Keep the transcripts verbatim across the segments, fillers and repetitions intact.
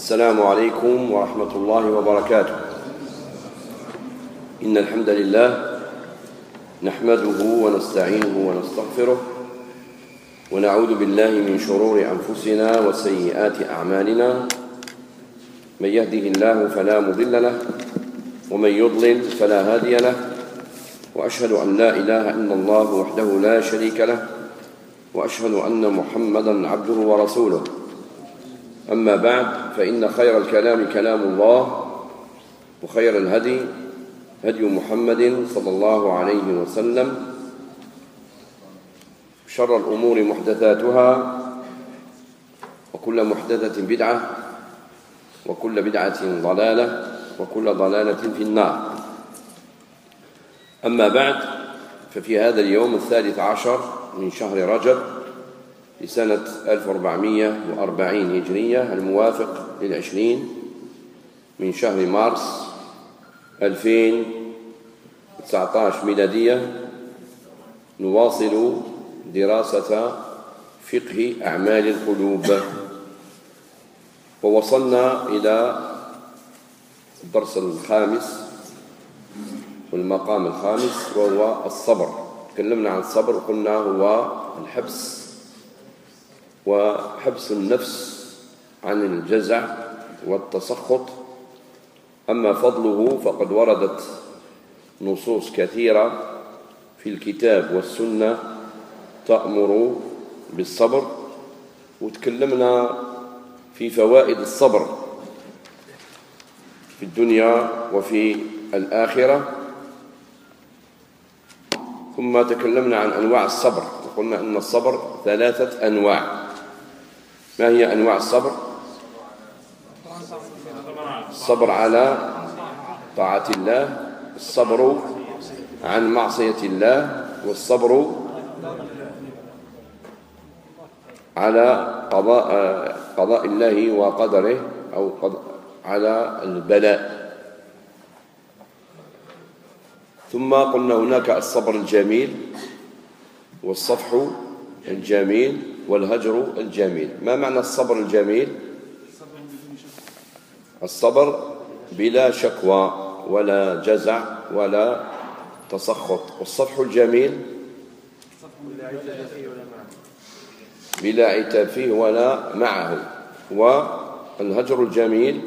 السلام عليكم ورحمة الله وبركاته. إن الحمد لله نحمده ونستعينه ونستغفره ونعوذ بالله من شرور أنفسنا وسيئات أعمالنا. من يهده الله فلا مضل له ومن يضلل فلا هادي له، وأشهد أن لا إله إلا الله وحده لا شريك له، وأشهد أن محمدا عبده ورسوله. أما بعد، فإن خير الكلام كلام الله، وخير الهدي هدي محمد صلى الله عليه وسلم، شر الأمور محدثاتها، وكل محدثة بدعة، وكل بدعة ضلالة، وكل ضلالة في النار. أما بعد، ففي هذا اليوم الثالث عشر من شهر رجب لسنة ألف وأربعمائة وأربعين هجرية، الموافق للعشرين من شهر مارس ألفين وتسعة عشر ميلادية، نواصل دراسة فقه أعمال القلوب، ووصلنا إلى الدرس الخامس والمقام الخامس، وهو الصبر. تكلمنا عن الصبر وقلنا هو الحبس وحبس النفس عن الجزع والتسخط. أما فضله فقد وردت نصوص كثيرة في الكتاب والسنة تأمر بالصبر، وتكلمنا في فوائد الصبر في الدنيا وفي الآخرة. ثم تكلمنا عن أنواع الصبر، وقلنا أن الصبر ثلاثة أنواع. ما هي أنواع الصبر؟ الصبر على طاعة الله، الصبر عن معصية الله، والصبر على قضاء قضاء الله وقدره، أو قضاء على البلاء. ثم قلنا هناك الصبر الجميل، والصفح الجميل، والهجر الجميل. ما معنى الصبر الجميل؟ الصبر بلا شكوى ولا جزع ولا تسخط. والصفح الجميل بلا عتاب فيه ولا معه. والهجر الجميل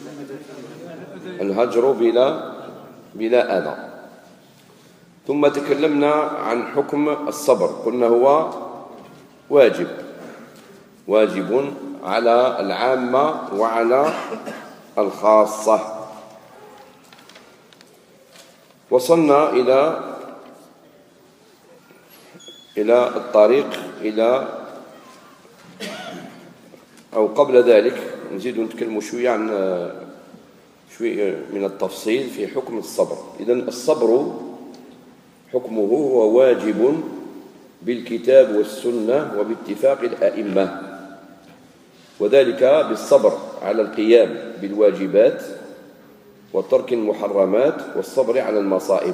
الهجر بلا بلا أذى. ثم تكلمنا عن حكم الصبر، قلنا هو واجب واجب على العامة وعلى الخاصة. وصلنا إلى إلى الطريق إلى أو قبل ذلك نزيد نتكلم شوية عن شوية من التفصيل في حكم الصبر. إذن الصبر حكمه هو واجب بالكتاب والسنة وباتفاق الأئمة، وذلك بالصبر على القيام بالواجبات وترك المحرمات والصبر على المصائب.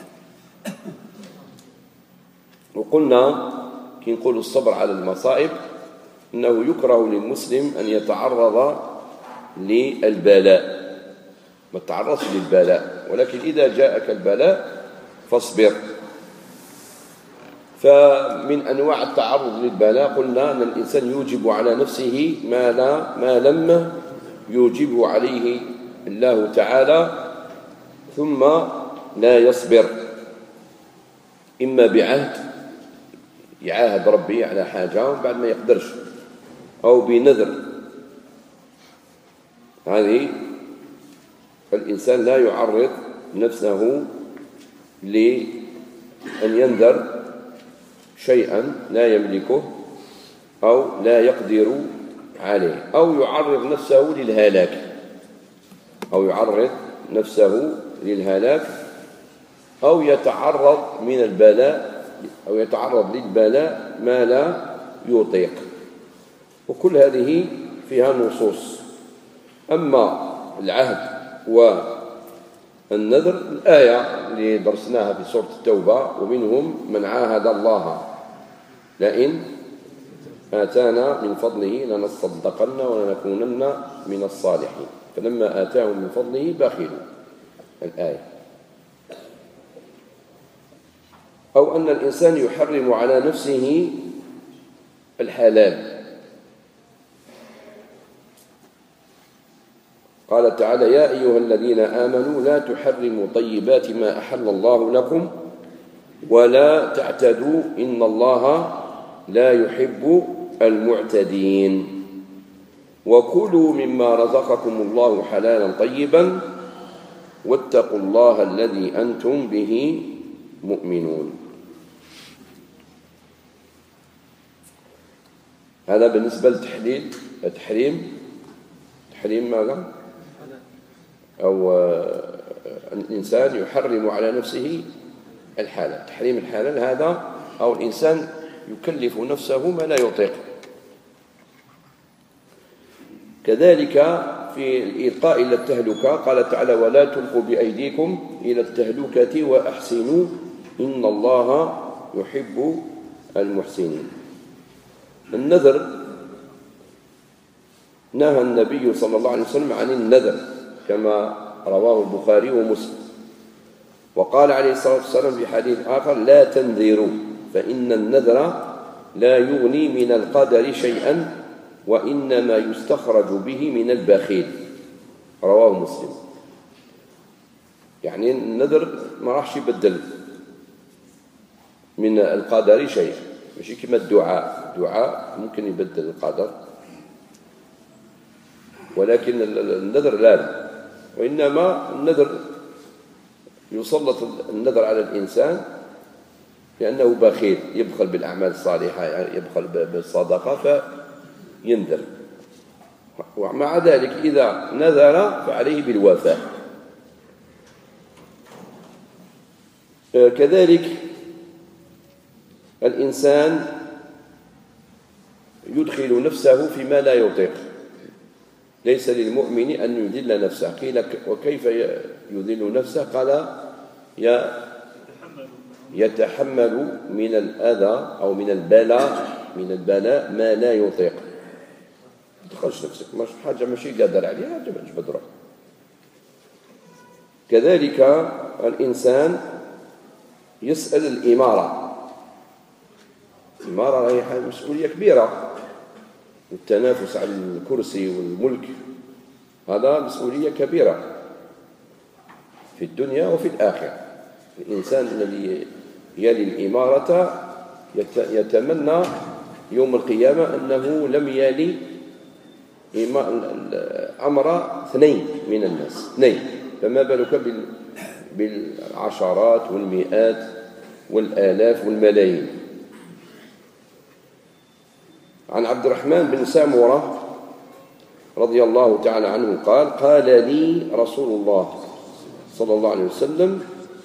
وقلنا كي نقول الصبر على المصائب إنه يكره للمسلم أن يتعرض للبلاء، ما تعرضش للبلاء، ولكن إذا جاءك البلاء فاصبر. فمن أنواع التعرض للبلاء قلنا أن الإنسان يوجب على نفسه ما لا ما لم يوجبه عليه الله تعالى، ثم لا يصبر، إما بعهد يعاهد ربي على حاجة بعد ما يقدرش، أو بنذر. هذه الإنسان لا يعرض نفسه لأن ينذر شيئا لا يملكه أو لا يقدر عليه، أو يعرض نفسه للهلاك أو يعرض نفسه للهلاك أو يتعرض من البلاء أو يتعرض للبلاء ما لا يطيق. وكل هذه فيها نصوص. أما العهد والنذر، الآية اللي درسناها في سورة التوبة: ومنهم من عاهد الله لئن آتانا من فضله لنصدقن ولنكونن من الصالحين، فلما آتاهم من فضله بخلوا. الآية. أو أن الإنسان يحرم على نفسه الحلال. قال تعالى: يا أيها الذين آمنوا لا تحرموا طيبات ما أحل الله لكم ولا تعتدوا إن الله لا يحب المعتدين، وكلوا مما رزقكم الله حلالا طيبا واتقوا الله الذي أنتم به مؤمنون. هذا بالنسبة للتحليل التحريم. تحريم ماذا؟ أو الإنسان يحرم على نفسه الحلال. تحريم الحلال هذا، أو الإنسان يكلف نفسه ما لا يطيق. كذلك في الإلقاء إلى التهلكة قال تعالى: ولا تلقوا بأيديكم إلى التهلكة وأحسنوا إن الله يحب المحسنين. النذر، نهى النبي صلى الله عليه وسلم عن النذر كما رواه البخاري ومسلم، وقال عليه الصلاة والسلام في حديث آخر: لا تنذروا فإن النذر لا يغني من القدر شيئا وإنما يستخرج به من البخيل. رواه مسلم. يعني النذر ما راحش يبدل من القدر شيئا، ماشي كما الدعاء. الدعاء ممكن يبدل القدر، ولكن النذر لا. وإنما النذر يسلط النذر على الإنسان لأنه بخيل، يبخل بالأعمال الصالحة، يبخل بالصدقة فينذر. ومع ذلك إذا نذر فعليه بالوفاء. كذلك الإنسان يدخل نفسه فيما لا يطيق. ليس للمؤمن أن يذل نفسه. قيل: وكيف يذل نفسه؟ قال: يتحمل من الأذى أو من البلاء من البلاء ما لا يطيق. ما تدخلش نفسك، مش حاجة ماشي قادر عليها، حاجة ما تجبد روح. كذلك الإنسان يسأل الإمارة. الإمارة هي مسؤولية كبيرة، التنافس على الكرسي والملك هذا مسؤولية كبيرة في الدنيا وفي الآخرة. الإنسان الذي يلي الإمارة يتمنى يوم القيامة أنه لم يلي أمر اثنين من الناس، اثنين، فما بالك بالعشرات والمئات والآلاف والملايين. عن عبد الرحمن بن سامورة رضي الله تعالى عنه قال: قال لي رسول الله صلى الله عليه وسلم: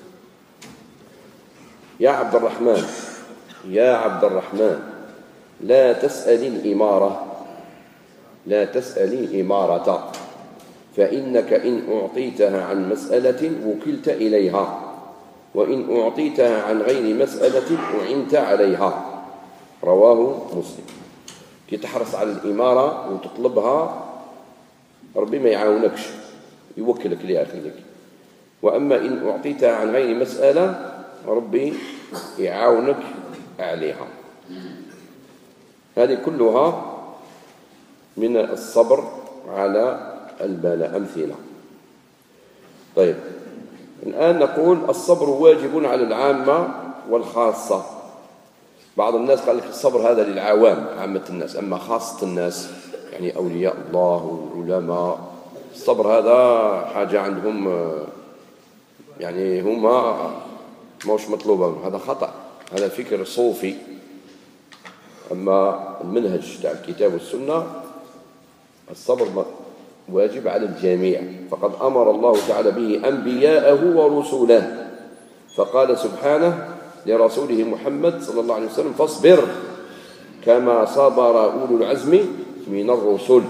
يا عبد الرحمن يا عبد الرحمن لا تسأل الإمارة لا تسأل الإمارة فإنك إن أعطيتها عن مسألة وكلت إليها، وإن أعطيتها عن غير مسألة أعنت عليها. رواه مسلم. كي تحرص على الإمارة وتطلبها ربي ما يعاونكش، يوكلك ليها خليك. وأما إن أعطيتها عن غير مسألة ربي يعاونك عليها. هذه كلها من الصبر على البلاء. أمثلة. طيب، الآن نقول الصبر واجب على العامة والخاصة. بعض الناس قال لك الصبر هذا للعوام، عامة الناس، أما خاصة الناس يعني أولياء الله والعلماء الصبر هذا حاجة عندهم، يعني هما موش مطلوبة. هذا خطأ، هذا فكر صوفي. أما المنهج تاع الكتاب والسنة الصبر واجب على الجميع، فقد أمر الله تعالى به أنبياءه ورسوله، فقال سبحانه لرسوله محمد صلى الله عليه وسلم: فاصبر كما صبر أولو العزم من الرسل.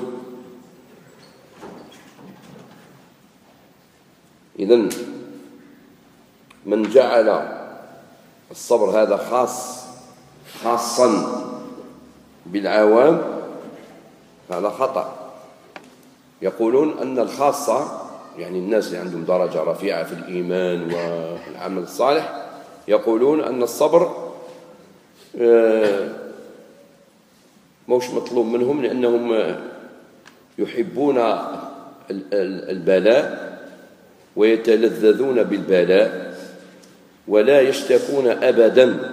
إذن من جعل الصبر هذا خاص خاصا بالعوام هذا خطأ. يقولون أن الخاصة يعني الناس اللي عندهم درجة رفيعة في الإيمان والعمل الصالح يقولون أن الصبر موش مطلوب منهم، لأنهم يحبون البلاء ويتلذذون بالبلاء ولا يشتكون أبدا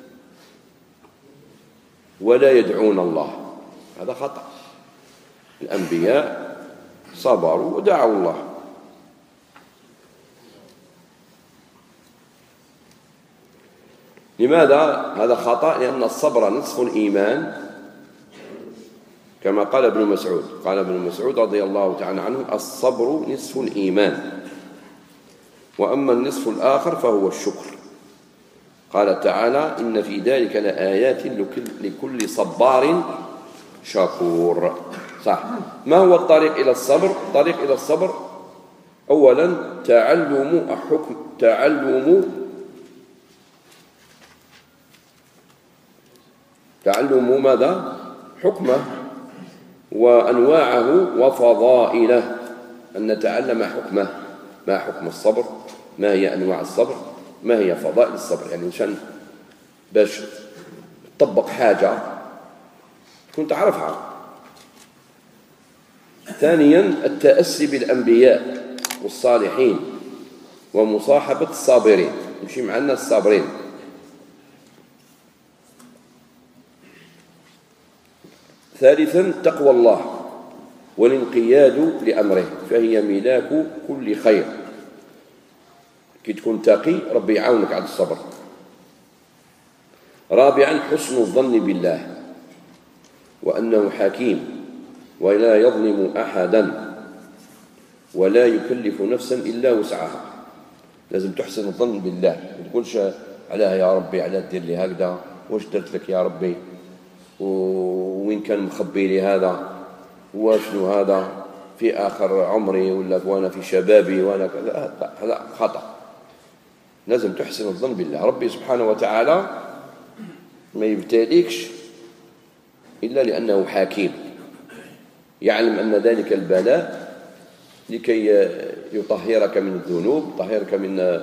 ولا يدعون الله. هذا خطأ. الأنبياء صبروا ودعوا الله. لماذا هذا خطأ؟ لأن الصبر نصف الإيمان، كما قال ابن مسعود قال ابن مسعود رضي الله تعالى عنه: الصبر نصف الإيمان، وأما النصف الآخر فهو الشكر. قال تعالى: إن في ذلك لآيات لكل صبار شكور. صح. ما هو الطريق إلى الصبر؟ الطريق إلى الصبر أولا تعلم حكم تعلم تعلم ماذا؟ حكمه وأنواعه وفضائله، أن نتعلم حكمه. ما حكم الصبر؟ ما هي أنواع الصبر؟ ما هي فضائل الصبر؟ يعني عشان باش تطبق حاجة تكون تعرفها. ثانيا التأسي بالأنبياء والصالحين ومصاحبة الصابرين، يمشي معنا الصابرين. ثالثا تقوى الله والانقياد لأمره، فهي ملاك كل خير. كي تكون تقي ربي يعاونك على الصبر. رابعا حسن الظن بالله وأنه حكيم ولا يظلم أحدا ولا يكلف نفسا إلا وسعها. لازم تحسن الظن بالله، ما تقولش عليها يا ربي على دير لي هكذا، واش درت لك يا ربي، وين كان مخبي لي هذا، وشنو هذا في آخر عمري ولا وأنا في شبابي وأنا كذا. هذا خطأ. لازم تحسن الظن بالله. ربي سبحانه وتعالى ما يبتليكش إلا لأنه حكيم، يعلم أن ذلك البلاء لكي يطهرك من الذنوب، يطهرك من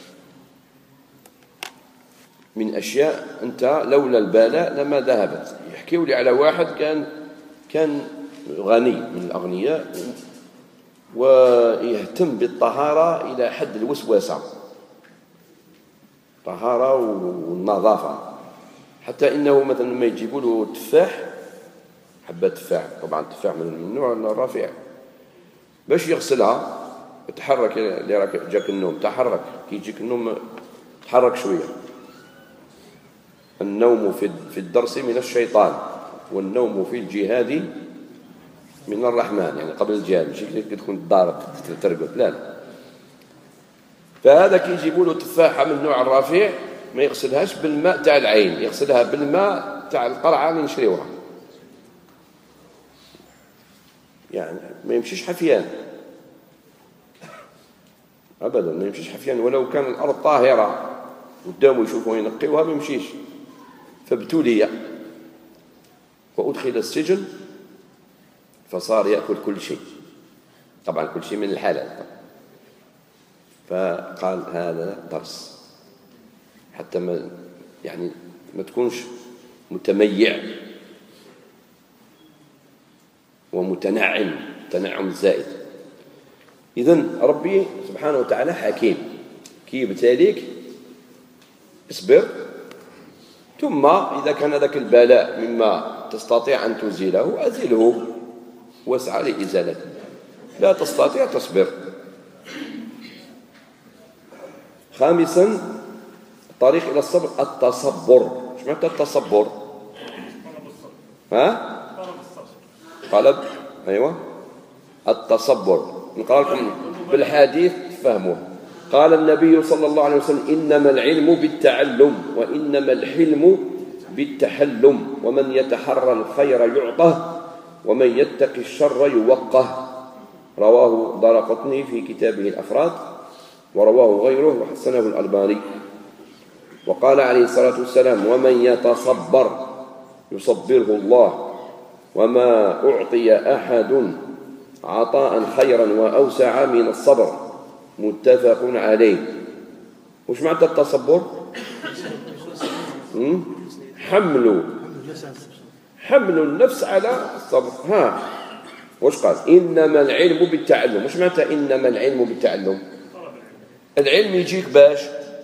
من أشياء أنت لولا البلاء لما ذهبت. يحكيوا لي على واحد كان كان غني من الأغنياء ويهتم بالطهارة إلى حد الوسوسة، طهارة والنظافة، حتى إنه مثلا لما يجيبوا له تفاح، حبة تفاح، طبعا التفاح من النوع الرفيع، باش يغسلها تحرك، اللي راك جاك النوم تحرك، كي يجيك النوم تحرك شوية. النوم في الدرس من الشيطان والنوم في الجهاد من الرحمن، يعني قبل الجهاد، ماشي كي تكون تضارب ترقد، لا لا. فهذا كي يجيبوا له تفاحة من النوع الرفيع ما يغسلهاش بالماء تاع العين، يغسلها بالماء تاع القرعة اللي نشريوها، يعني ما يمشيش حفيان أبدا، ما يمشيش حفيان، ولو كان الأرض طاهرة قدامه يشوفوا ينقيوها ما يمشيش. فابتلي وأدخل السجن فصار يأكل كل شيء، طبعا كل شيء من الحلال. فقال هذا درس، حتى ما يعني ما تكونش متميع ومتنعم تنعم زائد. إذن ربي سبحانه وتعالى حكيم، كي يبتليك اصبر، ثم إذا كان ذاك البلاء مما تستطيع أن تزيله أزله واسعى لإزالته، لا تستطيع تصبر. خامسا الطريق إلى الصبر التصبر. ايش معنى التصبر؟ ها؟ قلب. أيوة التصبر. نقرأ لكم بالحديث تفهموه. قال النبي صلى الله عليه وسلم: إنما العلم بالتعلم وإنما الحلم بالتحلم، ومن يتحرى الخير يعطه ومن يتقي الشر يوقه. رواه دارقطني في كتابه الأفراد، ورواه غيره وحسنه الألباني. وقال عليه الصلاة والسلام: ومن يتصبر يصبره الله. وما أعطي أحد عطاء خيرا وأوسع من الصبر متفق عليه. وش معنى التصبر؟ حمل حمل النفس على الصبر. ها وش قال؟ إنما العلم بالتعلم. وش معنى إنما العلم بالتعلم؟ العلم يجيك باش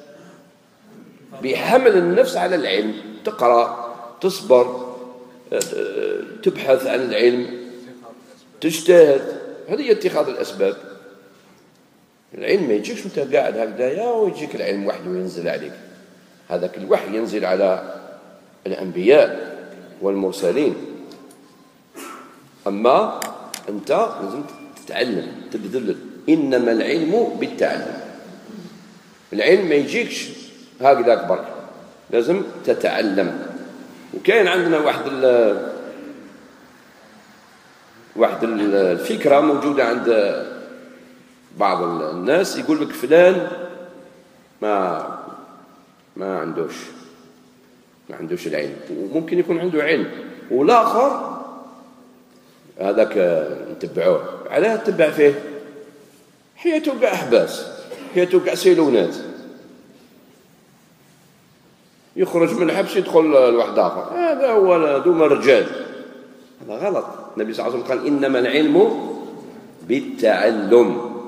بحمل النفس على العلم، تقرأ، تصبر، تبحث عن العلم، تجتهد. هذه هي اتخاذ الأسباب. العلم ما يجيكش وانت قاعد هكذايا ويجيك العلم وحده وينزل عليك. هذاك الوحي ينزل على الأنبياء والمرسلين، أما أنت لازم تتعلم، تبذل. إنما العلم بالتعلم. العلم ما يجيكش هكذاك برك، لازم تتعلم. وكاين عندنا واحد ال واحد الفكرة موجودة عند بعض الناس، يقول لك فلان ما ما عندوش ما عندوش العلم، وممكن يكون عنده علم، والآخر هذاك نتبعوه. علاه تتبع فيه؟ حياته كاع أحباس، حياته كاع سيلونات، يخرج من الحبس يدخل لواحد آخر. هذا هو دوما الرجال. هذا غلط. النبي صلى الله عليه وسلم قال إنما العلم بالتعلم،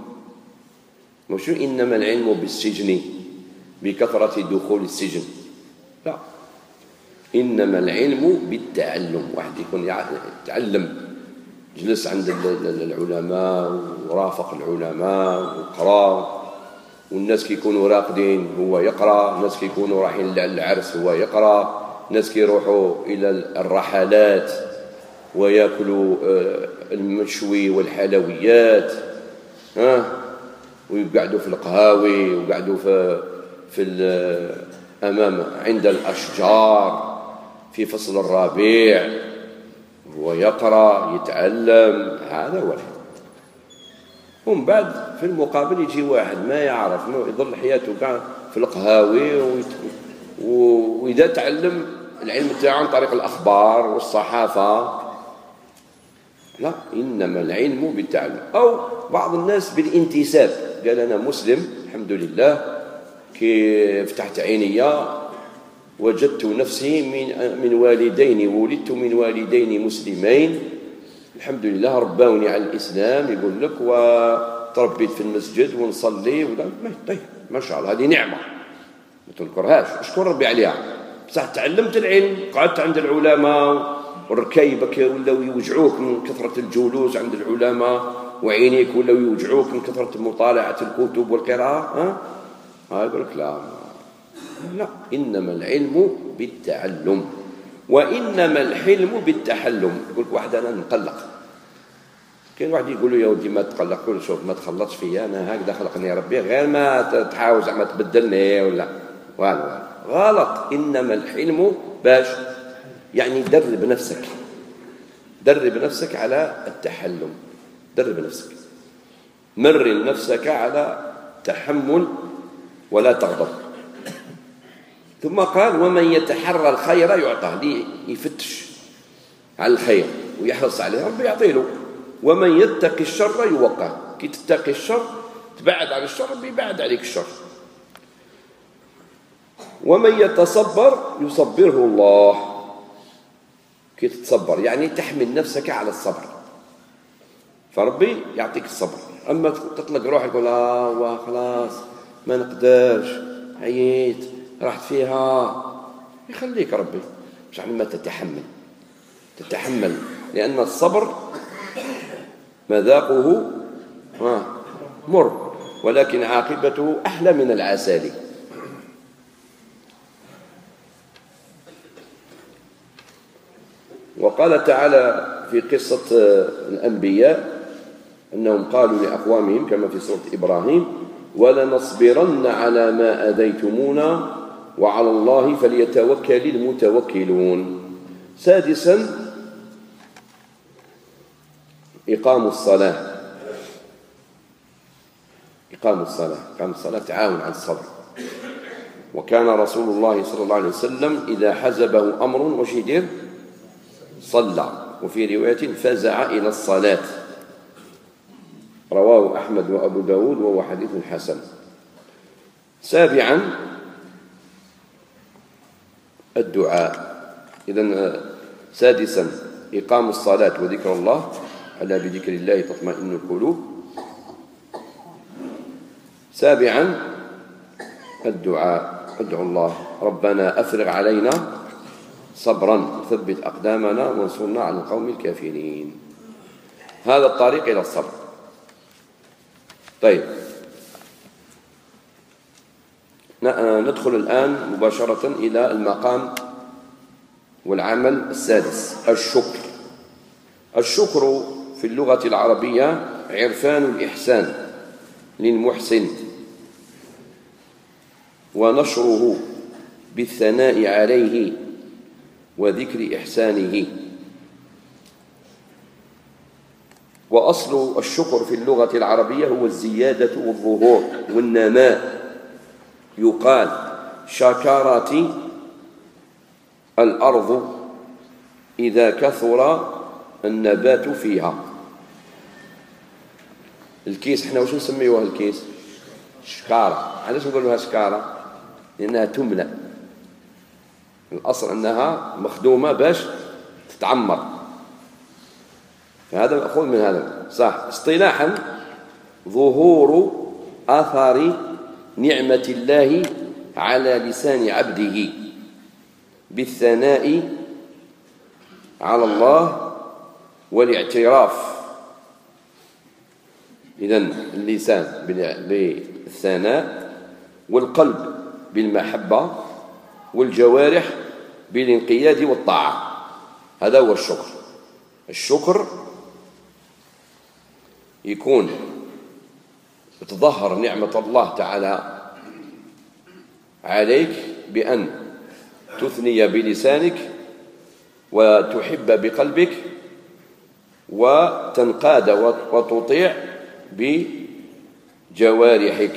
مش إنما العلم بالسجن، بكثرة دخول السجن. لا، إنما العلم بالتعلم. واحد يكون يتعلم، جلس عند العلماء ورافق العلماء وقرأ، والناس كيكونوا راقدين هو يقرأ، الناس كيكونوا رايحين للعرس هو يقرأ، الناس كيروحوا إلى الرحلات ويأكلوا المشوي والحلويات، ها، ويقعدوا في القهاوي ويقعدوا في في أمام عند الأشجار في فصل الربيع، هو يقرأ يتعلم. هذا هو الحين. ومن بعد في المقابل يجي واحد ما يعرف، يظل حياته كاع في القهاوي، وإذا تعلم العلم تاعه عن طريق الأخبار والصحافة. لا، إنما العلم بالتعلم. أو بعض الناس بالانتساب، قال أنا مسلم الحمد لله، كي فتحت عيني وجدت نفسي من من والدين، ولدت من والدين مسلمين الحمد لله، رباوني على الإسلام، يقول لك، وتربيت في المسجد ونصلي. طيب ما شاء الله، هذه نعمة ما تنكرهاش، اشكر ربي عليها. بصح تعلمت العلم، قعدت عند العلماء، وركايبك ولاو يوجعوك من كثرة الجلوس عند العلماء، وعينيك ولاو يوجعوك من كثرة مطالعة الكتب والقراءة. ها ها يقول لك لا لا، إنما العلم بالتعلم، وإنما الحلم بالتحلم. يقول لك واحد أنا نقلق، كاين واحد يقول له يا ودي ما تقلق، كل شوف ما تخلطش فيا، أنا هكذا خلقني ربي، غير ما تحاول زعما تبدلني ولا والو. غلط. إنما الحلم باش يعني درب نفسك، درب نفسك على التحلم، درب نفسك، مرن نفسك على تحمل ولا تغضب. ثم قال ومن يتحرى الخير يعطاه، لي يفتش على الخير ويحرص عليه ربي يعطيه. ومن يتقي الشر يوقعه، كي تتقي الشر تبعد عن الشر ربي يبعد عليك الشر. ومن يتصبر يصبره الله، كي تتصبر يعني تحمل نفسك على الصبر، فربي يعطيك الصبر. أما تطلق روحك تقول لا خلاص ما نقدرش، عييت، رحت فيها، يخليك ربي مش على ما تتحمل تتحمل لأن الصبر مذاقه مر، ولكن عاقبته أحلى من العسل. وقال تعالى في قصة الأنبياء أنهم قالوا لأقوامهم كما في سورة إبراهيم ولنصبرن على ما أذيتمونا وعلى الله فليتوكل المتوكلون. سادسا إقام الصلاة، إقام الصلاة إقام الصلاة تعاون على الصبر. وكان رسول الله صلى الله عليه وسلم إذا حزبه أمر وش يدير؟ صلى، وفي رواية فزع إلى الصلاة. رواه أحمد وأبو داود وهو حديث حسن. سابعا الدعاء. إذن سادسا إقام الصلاة وذكر الله، ألا بذكر الله تطمئن القلوب. سابعا الدعاء، ادعو الله ربنا أفرغ علينا صبرا ثبت أقدامنا وانصرنا على القوم الكافرين. هذا الطريق إلى الصبر. طيب، ندخل الآن مباشرة إلى المقام والعمل السادس، الشكر. الشكر في اللغة العربية عرفان الإحسان للمحسن ونشره بالثناء عليه وذكر إحسانه. وأصل الشكر في اللغة العربية هو الزيادة والظهور والنماء. يقال شكرت الأرض إذا كثر النبات فيها. الكيس احنا واش نسميوها الكيس؟ شكارة. علاش نقولوها شكارة؟ لأنها تملأ. الأصل أنها مخدومة باش تتعمر. هذا مأخوذ من هذا صح. اصطلاحا ظهور أثر نعمة الله على لسان عبده بالثناء على الله والاعتراف. إذن اللسان بالثناء، والقلب بالمحبة، والجوارح بالانقياد والطاعة. هذا هو الشكر. الشكر يكون تظهر نعمة الله تعالى عليك بأن تثني بلسانك وتحب بقلبك وتنقاد وتطيع بجوارحك.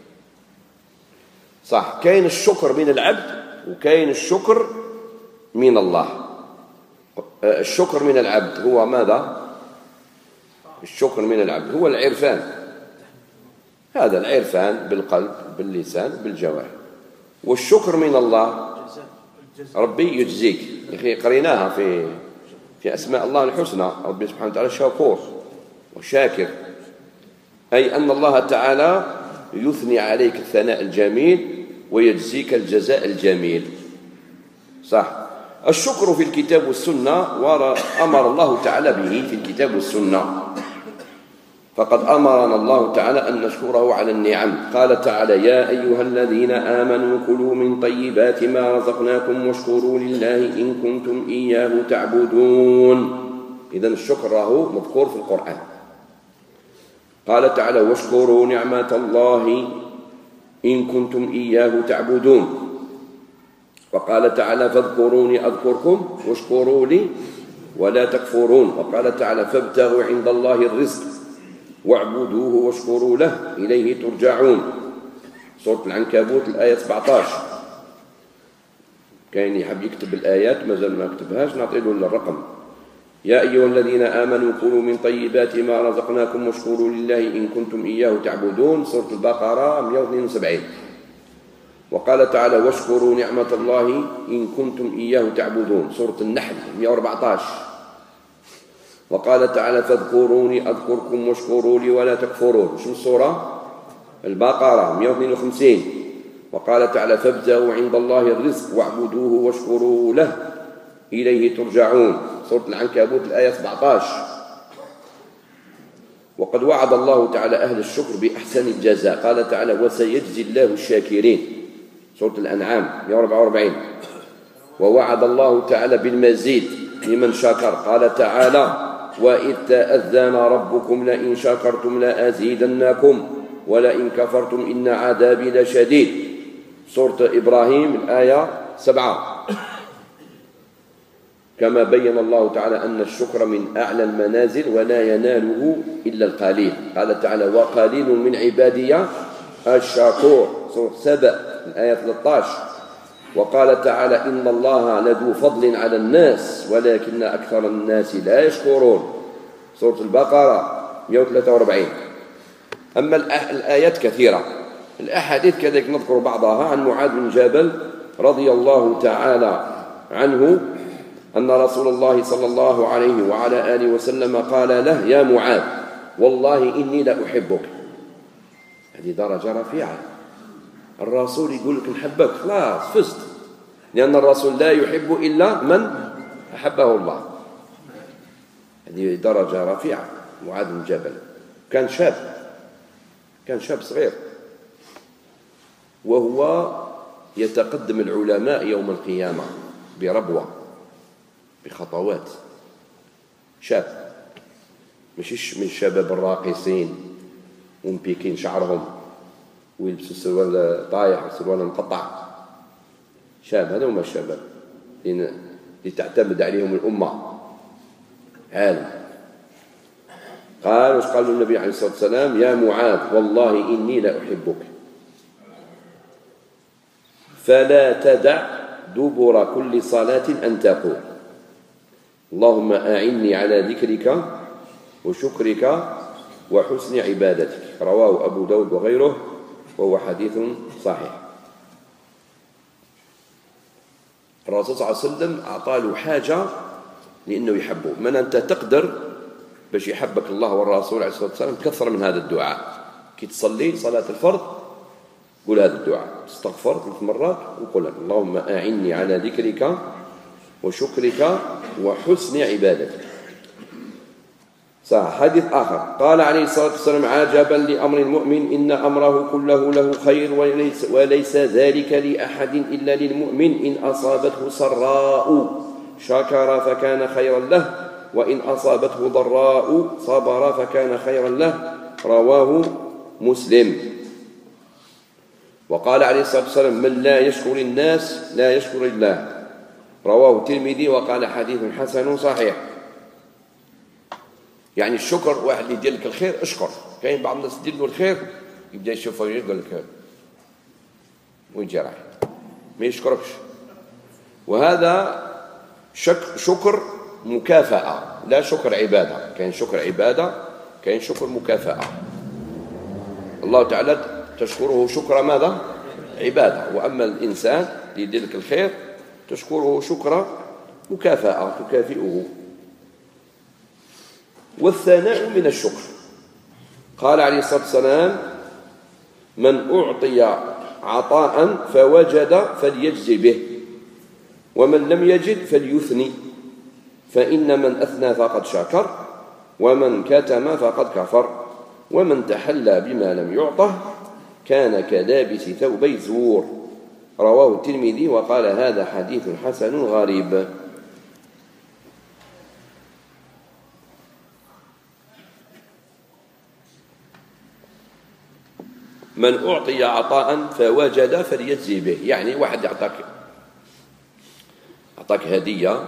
صح. كاين الشكر من العبد وكاين الشكر من الله. الشكر من العبد هو ماذا؟ الشكر من العبد هو العرفان. هذا العرفان بالقلب باللسان بالجوارح. والشكر من الله ربي يجزيك. يا أخي قريناها في في أسماء الله الحسنى. ربي سبحانه وتعالى شكور وشاكر، أي أن الله تعالى يثني عليك الثناء الجميل ويجزيك الجزاء الجميل. صح. الشكر في الكتاب والسنة أمر الله تعالى به في الكتاب والسنة. فقد أمرنا الله تعالى أن نشكره على النعم. قال تعالى: يا أيها الذين آمنوا كلوا من طيبات ما رزقناكم واشكروا لله إن كنتم إياه تعبدون. إذن الشكر له مذكور في القرآن. قال تعالى: واشكروا نعمة الله إن كنتم إياه تعبدون. وقال تعالى: فاذكروني أذكركم واشكروا لي ولا تكفرون. وقال تعالى: فابتغوا عند الله الرزق واعبدوه واشكروا له إليه ترجعون. سورة العنكبوت الآية سبعة عشر. كاين يحب يكتب الآيات مازال ما كتبهاش، نعطيله الرقم. يا أيها الذين آمنوا كلوا من طيبات ما رزقناكم واشكروا لله إن كنتم إياه تعبدون. سورة البقرة مئة واثنين وسبعين. وقال تعالى: واشكروا نعمة الله إن كنتم إياه تعبدون. سورة النحل مئة وأربعة عشر. وقال تعالى: فاذكروني أذكركم واشكروا لي ولا تكفرون. شو السورة؟ البقرة مئة واثنين وخمسين. وقال تعالى: فابتغوا عند الله الرزق واعبدوه واشكروا له إليه ترجعون. سورة العنكبوت الآية سبعة عشر. وقد وعد الله تعالى أهل الشكر بأحسن الجزاء. قال تعالى: وسيجزي الله الشاكرين. سورة الأنعام مئة وأربعة وأربعين. ووعد الله تعالى بالمزيد لمن شكر. قال تعالى: وإذ تأذن ربكم لئن شكرتم لأزيدنكم ولئن كفرتم إن عذابي لشديد. سورة إبراهيم الآية سبعة. كما بين الله تعالى أن الشكر من أعلى المنازل ولا يناله إلا القليل. قال تعالى: وقليل من عبادي الشكور. سورة سبأ الآية ثلاثة عشر. وقال تعالى إن الله لذو فضل على الناس ولكن أكثر الناس لا يشكرون، سورة البقرة مئة وثلاثة وأربعين. أما الآيات كثيرة. الأحاديث كذلك نذكر بعضها عن معاذ بن جبل رضي الله تعالى عنه أن رسول الله صلى الله عليه وعلى آله وسلم قال له يا معاذ والله إني لأحبك. هذه درجة رفيعة. الرسول يقول لك نحبك خلاص فزت، لأن الرسول لا يحب إلا من أحبه الله. هذه درجة رفيعة. معاذ بن جبل كان شاب، كان شاب صغير، وهو يتقدم العلماء يوم القيامة بربوة بخطوات. شاب مش من الشباب الراقصين ومبيكين شعرهم ويلبسوا سروال طايح وسروال مقطع. شاب، هذا هما الشباب اللي تعتمد عليهم الأمة. عالم. قال وش قال النبي عليه الصلاة والسلام يا معاذ والله إني لأحبك فلا تدع دبر كل صلاة أن تقول اللهم أعني على ذكرك وشكرك وحسن عبادتك. رواه أبو داود وغيره وهو حديث صحيح. الرسول صلى الله عليه وسلم أعطى له حاجة لأنه يحبه. من أنت تقدر باش يحبك الله والرسول عليه الصلاة والسلام كثر من هذا الدعاء. كي تصلي صلاة الفرض قول هذا الدعاء، استغفر ثلاث مرات وقل اللهم أعني على ذكرك وشكرك وحسن عبادتك. صح. حديث آخر قال عليه الصلاة والسلام عجبا لأمر المؤمن إن أمره كله له خير وليس, وليس ذلك لأحد إلا للمؤمن إن أصابته سراء شكر فكان خيرا له وإن أصابته ضراء صبر فكان خيرا له. رواه مسلم. وقال عليه الصلاة والسلام من لا يشكر الناس لا يشكر الله. رواه الترمذي وقال حديث حسن صحيح. يعني الشكر واحد اللي يدير لك الخير اشكر. كاين بعض الناس يدير له الخير يبدا يشوفه يقول لك وين جا راح ما يشكركش. وهذا شك شكر مكافأة لا شكر عبادة. كاين شكر عبادة كاين شكر مكافأة. الله تعالى تشكره شكر ماذا؟ عبادة. وأما الإنسان اللي يدير لك الخير تشكره شكر مكافأة تكافئه. والثناء من الشكر. قال عليه الصلاة والسلام من أعطي عطاء فوجد فليجزي به ومن لم يجد فليثني فإن من أثنى فقد شكر ومن كتم فقد كفر ومن تحلى بما لم يعطه كان كلابس ثوبي زور. رواه الترمذي وقال هذا حديث حسن غريب. من أعطي عطاء فوجد فليجزي به. يعني واحد يعطاك أعطاك هدية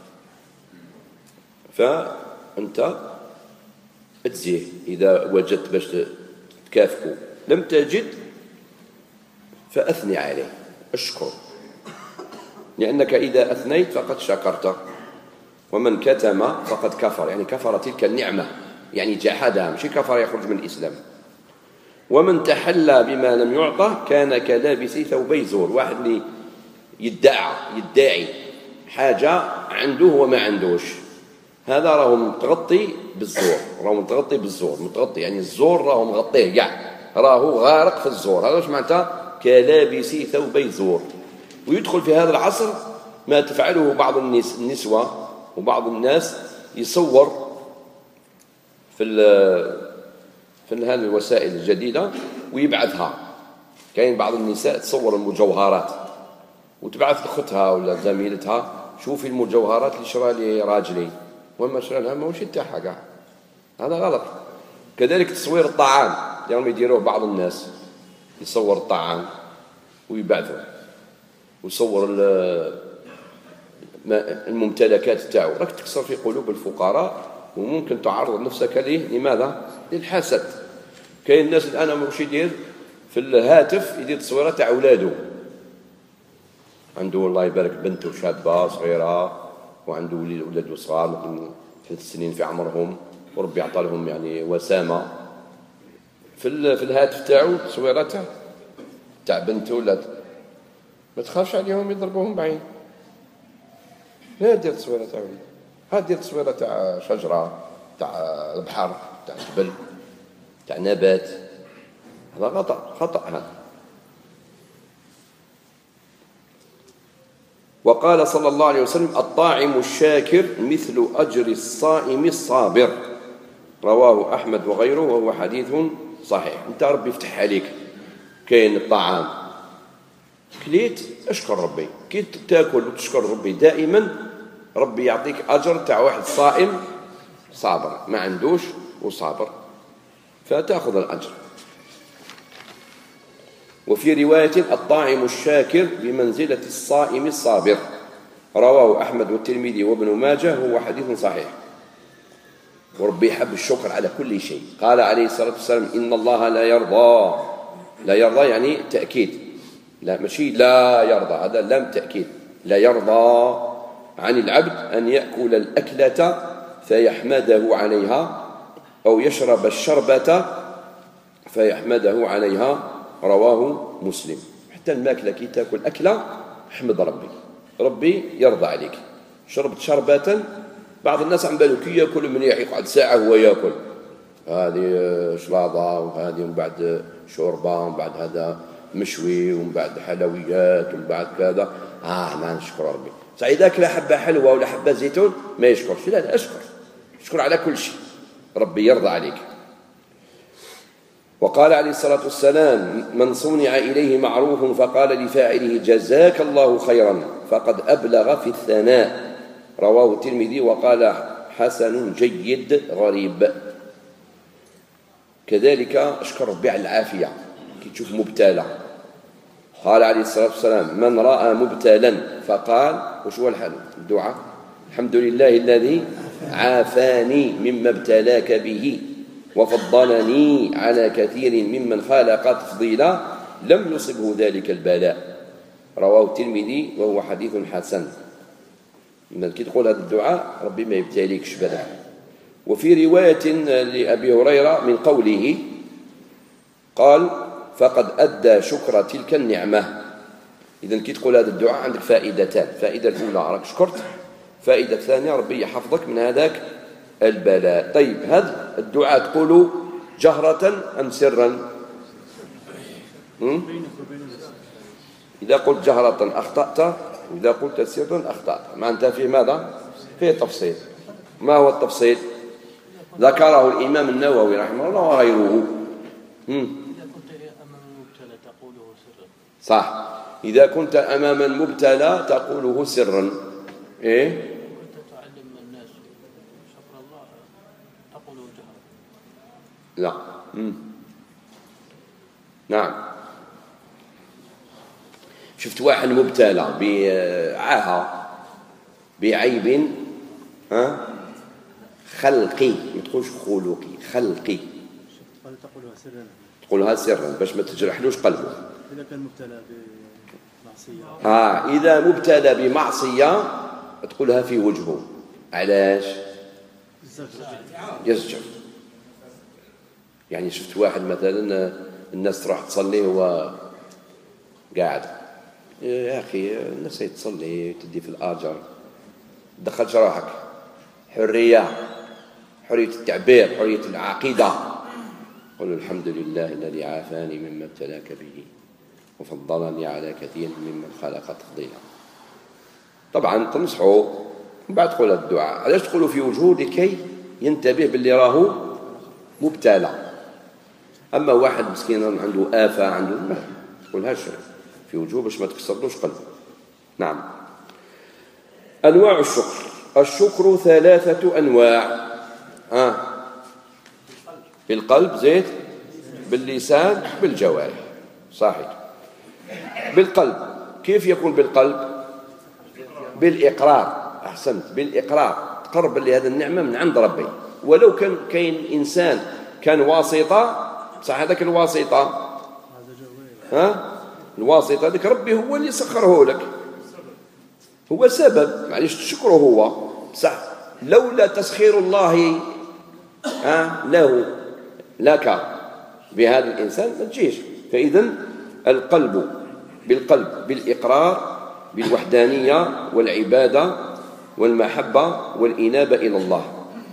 فأنت تجزيه إذا وجدت باش تكافئه. لم تجد فأثني عليه أشكر لأنك إذا أثنيت فقد شكرت. ومن كتم فقد كفر يعني كفر تلك النعمة يعني جحدها مش كفر يخرج من الإسلام. ومن تحلى بما لم يعطى كان كلابس ثوبي زور. واحد اللي يدعى يدعي حاجة عنده وما عندوش هذا راه متغطي بالزور. راه متغطي بالزور متغطي يعني الزور راه مغطيه كاع راه غارق في الزور. هذا واش معناتها كلابس ثوبي زور. ويدخل في هذا العصر ما تفعله بعض النسوة وبعض الناس يصور في في هذه الوسائل الجديدة ويبعثها. كاين بعض النساء تصور المجوهرات وتبعث لأختها ولا زميلتها شوفي المجوهرات اللي شرا لي راجلي وما شرا لها ماهوش تاعها كاع. هذا غلط. كذلك تصوير الطعام اليوم يديروه بعض الناس يصور الطعام ويبعثه ويصور الممتلكات تاعو. راك تكسر في قلوب الفقراء وممكن تعرض نفسك ليه لماذا؟ للحسد. كاين الناس الآن واش يدير في الهاتف يدير تصويرات تاع أولاده عنده الله يبارك بنته شابة صغيرة وعنده ولاد صغار مثلا ثلاث سنين في عمرهم، وربي عطى لهم يعني وسامة في في الهاتف تاعو تصويرة تاع تاع بنته ولا ما تخافش عليهم يضربوهم بعين. لا دير تصويرة تاع وليد، ها دير تصويرة تاع شجرة تاع البحر تاع جبل تاع نبات، هذا خطأ خطأ هذا. وقال صلى الله عليه وسلم الطاعم الشاكر مثل أجر الصائم الصابر، رواه أحمد وغيره وهو حديث صحيح. انت ربي يفتح عليك، كاين الطعام كليت اشكر ربي، كي تاكل وتشكر ربي دائما ربي يعطيك أجر تاع واحد صائم صابر ما عندوش وصابر، فتأخذ الأجر. وفي رواية الطاعم الشاكر بمنزلة الصائم الصابر، رواه أحمد والترمذي وابن ماجه وهو حديث صحيح. وربي يحب الشكر على كل شيء. قال عليه الصلاة والسلام إن الله لا يرضى، لا يرضى يعني تأكيد، لا ماشي لا يرضى، هذا لام تأكيد، لا يرضى عن العبد أن يأكل الأكلة فيحمده عليها أو يشرب الشربة فيحمده عليها، رواه مسلم. حتى الماكلة كي تاكل أكلة احمد ربي، ربي يرضى عليك. شربت شربة، بعض الناس عم بالو كي ياكل مليح يقعد ساعة هو ياكل، هذه شلاضة وهذه ومن بعد شوربة ومن بعد هذا مشوي ومن بعد حلويات ومن بعد كذا، آه ما نشكر ربي. إذا أكل حبة حلوة ولا حبة زيتون ما يشكرش، لا لا أشكر، اشكر على كل شيء، ربي يرضى عليك. وقال عليه الصلاة والسلام من صنع إليه معروف فقال لفاعله جزاك الله خيرا فقد أبلغ في الثناء، رواه الترمذي وقال حسن جيد غريب. كذلك أشكر ربي على العافية، كي تشوف مبتلى قال عليه الصلاة والسلام من رأى مبتلا فقال، وش هو الحل الدعاء؟ الحمد لله الذي عافاني مما ابتلاك به وفضلني على كثير ممن خالق تفضيلا لم يصبه ذلك البلاء، رواه الترمذي وهو حديث حسن. من كي تقول هذا الدعاء ربي ما يبتليكش بلاء. وفي رواية لأبي هريرة من قوله قال فقد أدى شكر تلك النعمة. إذن كي تقول هذا الدعاء عندك فائدتان، فائدة الأولى راك شكرت، فائدة الثانية ربي يحفظك من هذاك البلاء. طيب هذا الدعاء تقوله جهرة أم سرا؟ إذا قلت جهرة أخطأت، وإذا قلت سرا أخطأت. معناتها فيه ماذا؟ فيه تفصيل. ما هو التفصيل؟ ذكره الإمام النووي رحمه الله وغيره. صح، إذا كنت أمام المبتلى تقوله سرا. إيه؟ كنت تعلم الناس شكر الله تقوله جهرا. لا. مم. نعم. شفت واحد مبتلى بعاهة بعيب ها خلقي، ما تقولش خلقي، خلقي. تقولها سرا. تقولها سرا باش ما تجرحلوش قلبه. إذا كان مبتلى بمعصية. آه إذا مبتلى بمعصية تقولها في وجهه. علاش؟ يزجر. يعني شفت واحد مثلا الناس تروح تصلي وهو قاعد، يا أخي الناس تصلي تدي في الآجر، دخلش روحك. حرية، حرية التعبير، حرية العقيدة. قل الحمد لله الذي عافاني مما ابتلاك به وفضلني على كثير ممن خلق تفضيلا. طبعا تنصحوا من بعد تقول الدعاء. علاش تقولوا في وجهه؟ لكي ينتبه باللي راهو مبتلى. أما واحد مسكين عنده آفة عنده ما تقولهاش في وجهه باش ما تكسرلوش قلبه. نعم. أنواع الشكر. الشكر ثلاثة أنواع. آه. بالقلب زيت، باللسان، بالجوارح. صحيح. بالقلب كيف يكون بالقلب؟ بالإقرار. أحسنت، بالإقرار تقر باللي هذه النعمة من عند ربي، ولو كان كاين إنسان كان واسطة، صح هذاك الواسطة ها الواسطة هذاك ربي هو اللي سخره لك، هو سبب، معليش الشكر هو صح، لولا تسخير الله ها له لك بهذا الإنسان ما تجيش. فإذا القلب بالقلب بالإقرار بالوحدانية والعبادة والمحبة والإنابة إلى الله.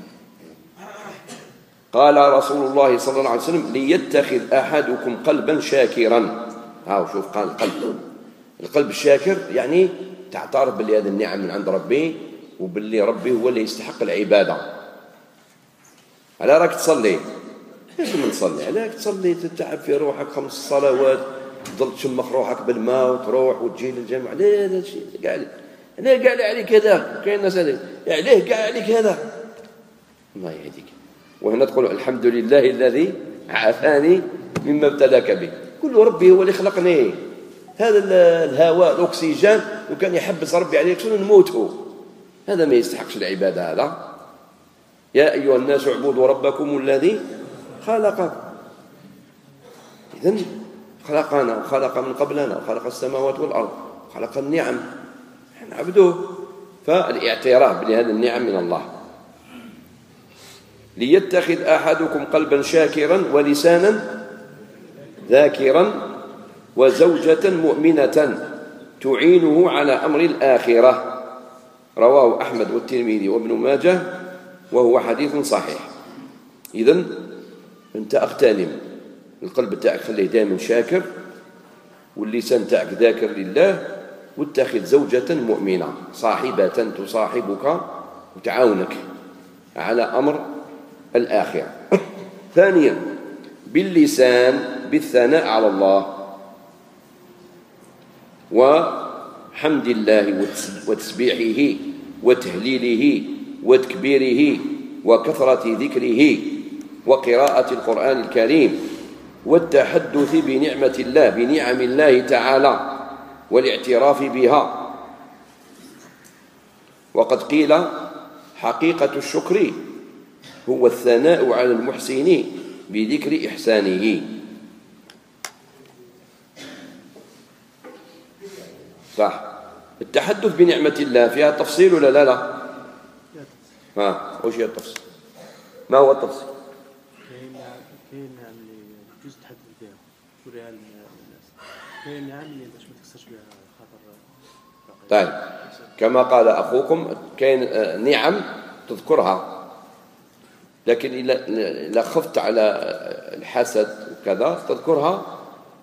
قال رسول الله صلى الله عليه وسلم ليتخذ أحدكم قلبا شاكرا. هاو شوف قال القلب، القلب الشاكر يعني تعترف باللي هذه النعم من عند ربي وباللي ربي هو اللي يستحق العبادة. على راك تصلي لازم نصلي، عليك تصلي تتعب في روحك خمس صلوات تظل تشمخ روحك بالماء وتروح وتجي للجامع. ليه هذا الشيء قاعد انا قاعد عليك هذا، كاين ناس عليه قاعد عليك هذا، الله يهديك. وهنا تقول الحمد لله الذي عافاني مما ابتلاك به. كل ربي هو اللي خلقني، هذا الهواء الاكسجين وكان يحبس ربي عليك شنو نموتوا، هذا ما يستحقش العباده. هذا يا ايها الناس اعبدوا ربكم الذي خلقكم. اذن خلقنا وخلق من قبلنا وخلق السماوات والارض وخلق النعم نعبدوه. فالاعتراف بهذه النعم من الله. ليتخذ أحدكم قلبا شاكرا ولسانا ذاكرا وزوجة مؤمنة تعينه على أمر الآخرة. رواه أحمد والترمذي وابن ماجه وهو حديث صحيح. إذن أنت أغتنم القلب تاعك خليه دائما شاكر، واللسان تاعك ذاكر لله، واتخذ زوجة مؤمنة صاحبة تصاحبك وتعاونك على أمر الآخرة. ثانيا باللسان بالثناء على الله وحمد الله وتسبيحه وتهليله وتكبيره وكثرة ذكره وقراءة القرآن الكريم والتحدث بنعمة الله بنعم الله تعالى والاعتراف بها. وقد قيل حقيقة الشكر هو الثناء على المحسن بذكر إحسانه. صح. التحدث بنعمة الله فيها تفصيل ولا لا لا؟ ها وش هي التفصيل؟ ما هو التفصيل؟ كاين كاين نعم اللي يجوز تحدث بها توريها للناس، كاين نعم اللي باش ما تكسرش بها خاطر. طيب كما قال أخوكم كاين نعم تذكرها، لكن إذا خفت على الحسد وكذا تذكرها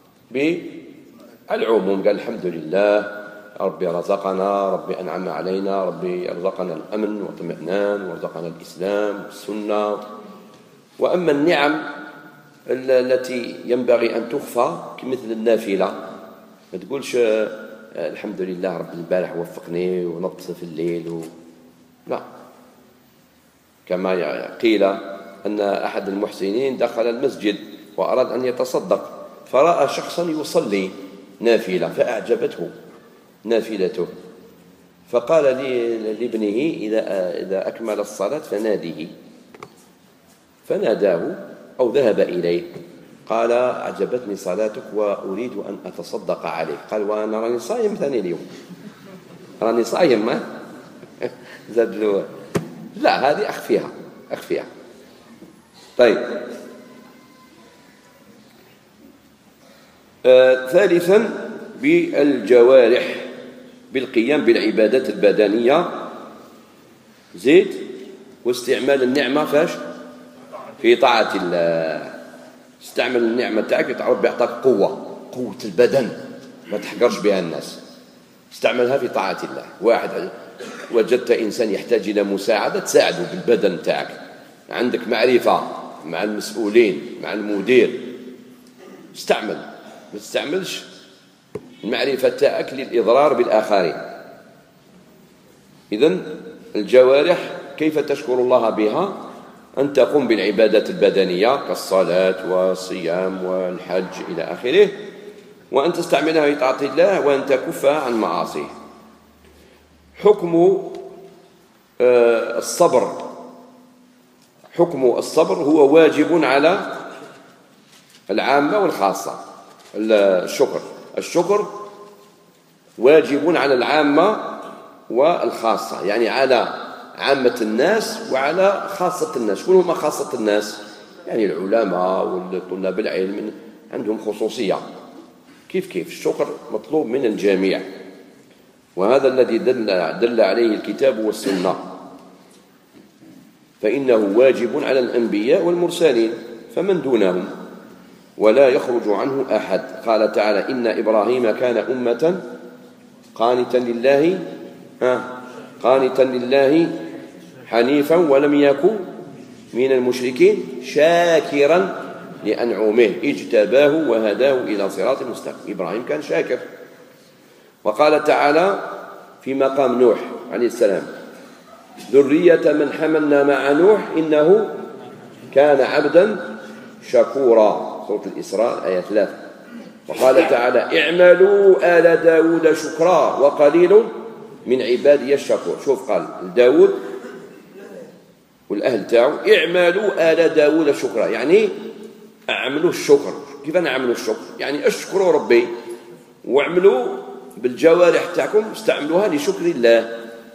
بالعموم. قال الحمد لله ربي رزقنا، ربي أنعم علينا، ربي رزقنا الأمن واطمئنان ورزقنا الإسلام والسنة. وأما النعم التي ينبغي أن تخفى كمثل النافلة، ما تقولش الحمد لله رب البارح وفقني ونطس في الليل و... لا. كما قيل أن أحد المحسنين دخل المسجد وأراد أن يتصدق فرأى شخصا يصلي نافلة فأعجبته نافلته، فقال لابنه إذا إذا أكمل الصلاة فناديه، فناداه أو ذهب إليه قال أعجبتني صلاتك وأريد أن أتصدق عليك. قال وأنا راني صايم ثاني اليوم، راني صايم. ما زاد له لا هذه أخفيها أخفيها. طيب آه ثالثا بالجوارح بالقيام بالعبادات البدنية زيد واستعمال النعمة فاش في طاعة الله. استعمل النعمة تاعك ربي يعطاك قوة قوة البدن ما تحقرش بها الناس، استعملها في طاعة الله. واحد وجدت إنسان يحتاج إلى مساعدة تساعده بالبدن تاعك، عندك معرفة مع المسؤولين مع المدير استعمل، ما تستعملش المعرفة تاعك للإضرار بالآخرين. إذن الجوارح كيف تشكر الله بها؟ أن تقوم بالعبادات البدنية كالصلاة والصيام والحج إلى آخره، وأن تستعملها في طاعة الله وأن تكفها عن معاصيه. حكم الصبر حكم الصبر هو واجب على العامة والخاصة. الشكر الشكر واجب على العامة والخاصة، يعني على عامة الناس وعلى خاصة الناس. شكون هما خاصة الناس؟ يعني العلماء والطلاب العلم عندهم خصوصية. كيف كيف الشكر مطلوب من الجميع، وهذا الذي دل, دل عليه الكتاب والسنة، فإنه واجب على الأنبياء والمرسلين فمن دونهم ولا يخرج عنه أحد. قال تعالى: إن إبراهيم كان أمة قانتا لله ها قانتا لله حنيفا ولم يكن من المشركين شاكرا لأنعمه اجتباه وهداه إلى صراط مستقيم. إبراهيم كان شاكر. وقال تعالى في مقام نوح عليه السلام: ذرية من حملنا مع نوح إنه كان عبدا شكورا، سورة الإسراء آية ثلاثة. وقال تعالى: اعملوا آل داود شكرا وقليل من عبادي الشكور. شوف قال داود والأهل تاعو: اعملوا آل داود شكرا، يعني اعملوا الشكر. كيف نعملوا الشكر؟ يعني اشكروا ربي واعملوا بالجوارح تاعكم، استعملوها لشكر الله.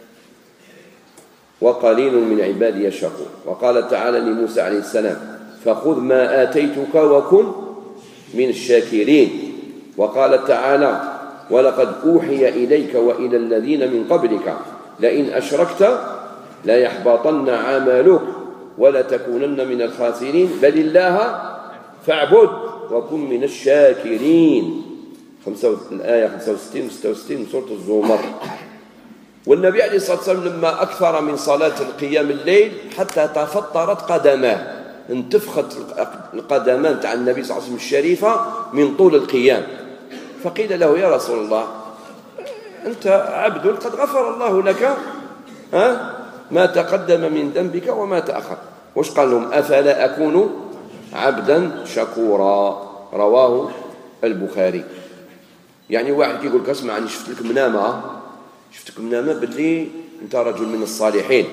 وقليل من عبادي الشكور. وقال تعالى لموسى عليه السلام: فخذ ما آتيتك وكن من الشاكرين. وقال تعالى: ولقد أوحي إليك وإلى الذين من قبلك لئن أشركت ليحبطن عملك ولتكونن من الخاسرين بل الله فاعبد وكن من الشاكرين. الآية خمسة وستين و ستة وستين من سورة الزمر. والنبي عليه الصلاة والسلام لما أكثر من صلاة القيام الليل حتى تفطرت قدماه، انتفخت القدمان تاع النبي صلى الله عليه وسلم الشريفة من طول القيام. فقيل له: يا رسول الله، أنت عبد قد غفر الله لك ها ما تقدم من ذنبك وما تأخر. وش قال لهم؟ أفلا أكون عبدا شكورا. رواه البخاري. يعني واحد يقول لك: اسمع، أنا شفت لك منامة شفت لك منامة باللي أنت رجل من الصالحين،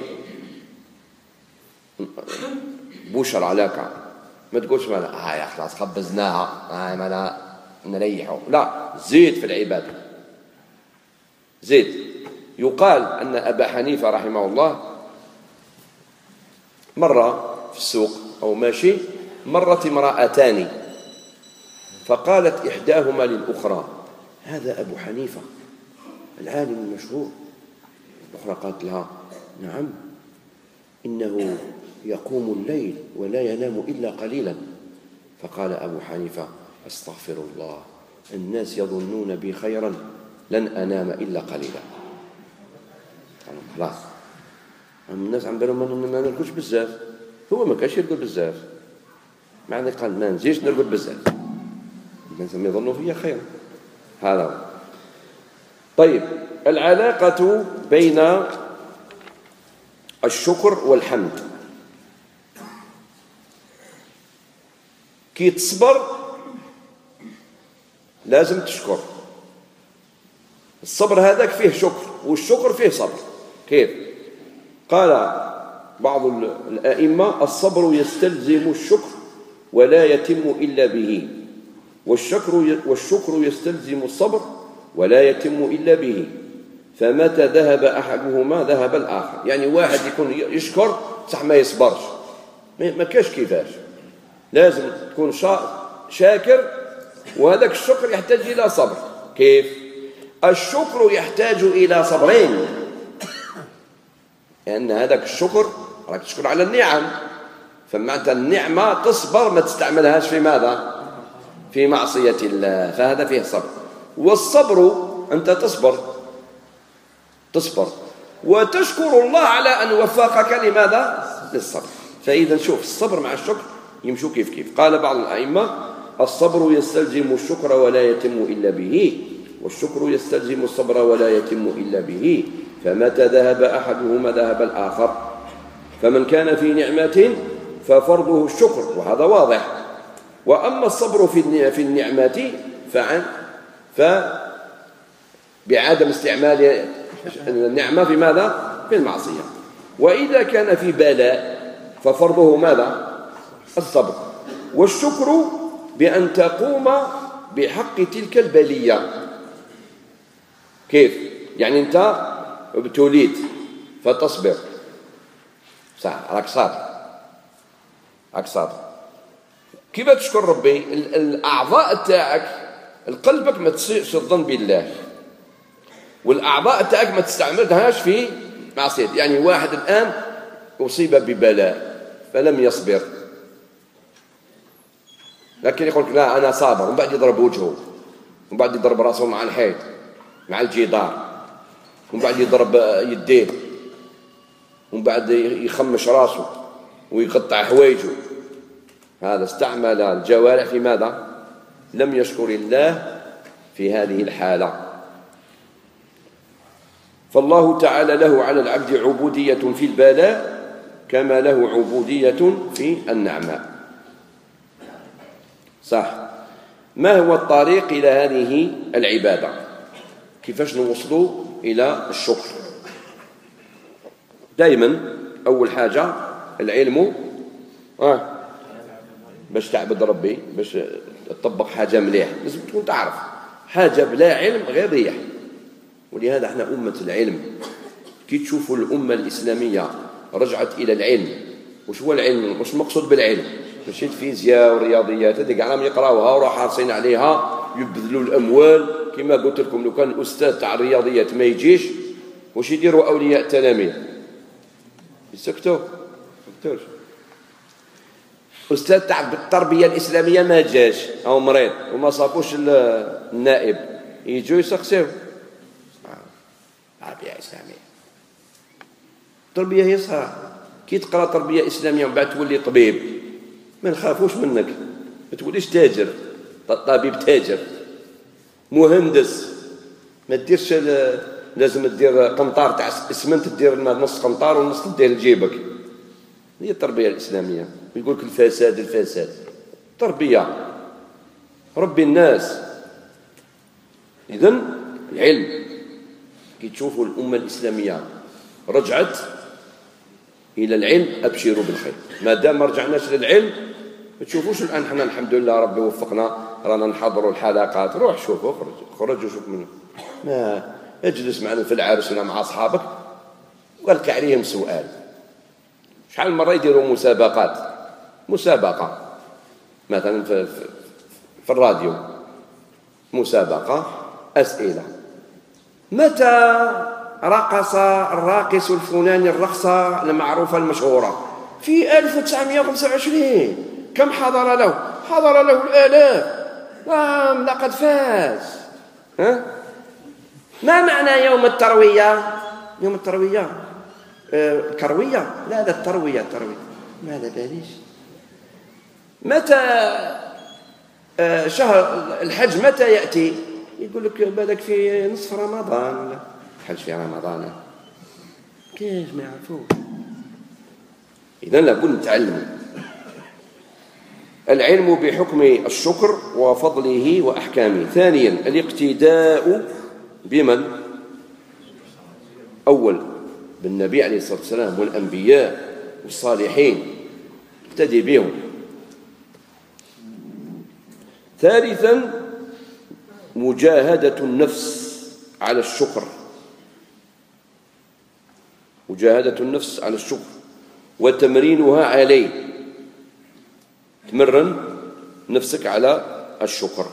بشر عليك، ما تقولش ما آه يا خلاص خبزناها آه ما لا نريحه، لا، زيد في العبادة، زيد. يقال أن أبا حنيفة رحمه الله مرة في السوق أو ماشي، مرت امرأتان فقالت إحداهما للأخرى: هذا أبو حنيفة العالم المشهور. الأخرى قالت لها: نعم، إنه يقوم الليل ولا ينام إلا قليلا. فقال أبو حنيفة: أستغفر الله، الناس يظنون بي خيرا، لن أنام إلا قليلا. خلاص، الناس عم بالهم ما نرقدش بزاف، هو ما كانش يرقد بزاف، مع ذلك قال ما نزيدش نرقد بزاف، الناس يظنوا فيا خيرا. هذا هو. طيب، العلاقة بين الشكر والحمد. كي تصبر لازم تشكر. الصبر هذاك فيه شكر، والشكر فيه صبر. كيف؟ قال بعض الأئمة: الصبر يستلزم الشكر ولا يتم إلا به، والشكر والشكر يستلزم الصبر ولا يتم إلا به، فمتى ذهب أحدهما ذهب الآخر. يعني واحد يكون يشكر صح ما يصبرش، ما كاش كيفاش، لازم تكون شاكر، وهذاك الشكر يحتاج إلى صبر. كيف؟ الشكر يحتاج إلى صبرين، لأن هذاك الشكر راك تشكر على النعم، فمعنى النعمة تصبر ما تستعملهاش في ماذا؟ في معصية الله، فهذا فيه صبر. والصبر أنت تصبر تصبر وتشكر الله على أن وفقك لماذا؟ للصبر. فإذا شوف، الصبر مع الشكر يمشوا كيف كيف. قال بعض الأئمة: الصبر يستلزم الشكر ولا يتم إلا به، والشكر يستلزم الصبر ولا يتم إلا به، فمتى ذهب أحدهما ذهب الآخر. فمن كان في نعمة ففرضه الشكر، وهذا واضح. وأما الصبر في النعمة فعن فبعدم استعمال النعمة في ماذا؟ في المعصية. وإذا كان في بلاء ففرضه ماذا؟ الصبر. والشكر بأن تقوم بحق تلك البلية. كيف؟ يعني أنت ابتليت فتصبر، صح، راك صابر، راك صابر. كيف تشكر ربي؟ الأعضاء تاعك، قلبك ما تسيئش الظن بالله، والأعضاء تاعك ما تستعملهاش في معصية. يعني واحد الآن أصيب ببلاء فلم يصبر، لكن يقول لك لا أنا صابر، ومن بعد يضرب وجهه، ومن بعد يضرب راسه مع الحيط مع الجدار، ومن بعد يضرب يديه، ومن بعد يخمش راسه ويقطع حوايجه. هذا استعمل الجوارح في ماذا؟ لم يشكر الله في هذه الحالة. فالله تعالى له على العبد عبودية في البلاء كما له عبودية في النعماء. صح. ما هو الطريق إلى هذه العبادة؟ كيفاش نوصلوا إلى الشكر؟ دائما أول حاجة العلم، آه باش تعبد ربي، باش تطبق حاجة مليح لازم تكون تعرف. حاجة بلا علم غير ريح. ولهذا احنا أمة العلم. كي تشوفوا الأمة الإسلامية رجعت إلى العلم، وش هو العلم؟ وش المقصود بالعلم؟ ماشي الفيزياء والرياضيات هذيك عام يقراوها وراح حاصين عليها يبذلوا الأموال. كما قلت لكم لو كان الأستاذ تاع الرياضيات ما يجيش واش يديروا أولياء التلاميذ؟ يسكتوا يسكتوش. أستاذ تاع التربية الإسلامية ما جاش أو مريض وما صابوش النائب، يجوا يسقسيو تربية إسلامية. التربية هي صح. كي تقرأ تربية إسلامية ومن بعد تولي طبيب ما نخافوش منك، ما توليش تاجر، طبيب تاجر، مهندس ما تديرش لازم تدير قنطار تاع اسمنت، تدير نص قنطار ونص تدير لجيبك. هي التربية الإسلامية. يقول لك الفساد الفساد تربية ربي الناس. إذن العلم. كي تشوفوا الأمة الإسلامية رجعت إلى العلم أبشروا بالخير. ما دام ما رجعناش للعلم ما تشوفوش الآن حنا الحمد لله ربي وفقنا رانا نحضروا الحلقات. روح شوف، اخرج خرج وشوف منه. ما اجلس معنا في العرس ولا مع أصحابك وقالك عليهم سؤال. شحال مرة يديروا مسابقات، مسابقة مثلا في, في, في الراديو، مسابقة أسئلة. متى رقص الراقص الفلاني الرقصة المعروفة المشهورة؟ في ألف وتسعمائة وخمسة وعشرين. كم حضر له؟ حضر له الآلاف. نعم لقد فاز. ها؟ ما معنى يوم التروية؟ يوم التروية الكروية؟ لا لا التروية التروية ماذا باليش. متى شهر الحج متى يأتي؟ يقول لك بالك في نصف رمضان ولا الحج في رمضان. كيف ما يعرفوش؟ إذن لابد نتعلم. العلم بحكم الشكر وفضله وأحكامه. ثانيا الاقتداء بمن؟ أول بالنبي عليه الصلاة والسلام والأنبياء والصالحين، اقتدي بهم. ثالثا مجاهدة النفس على الشكر، مجاهدة النفس على الشكر وتمرينها عليه. تمرن نفسك على الشكر.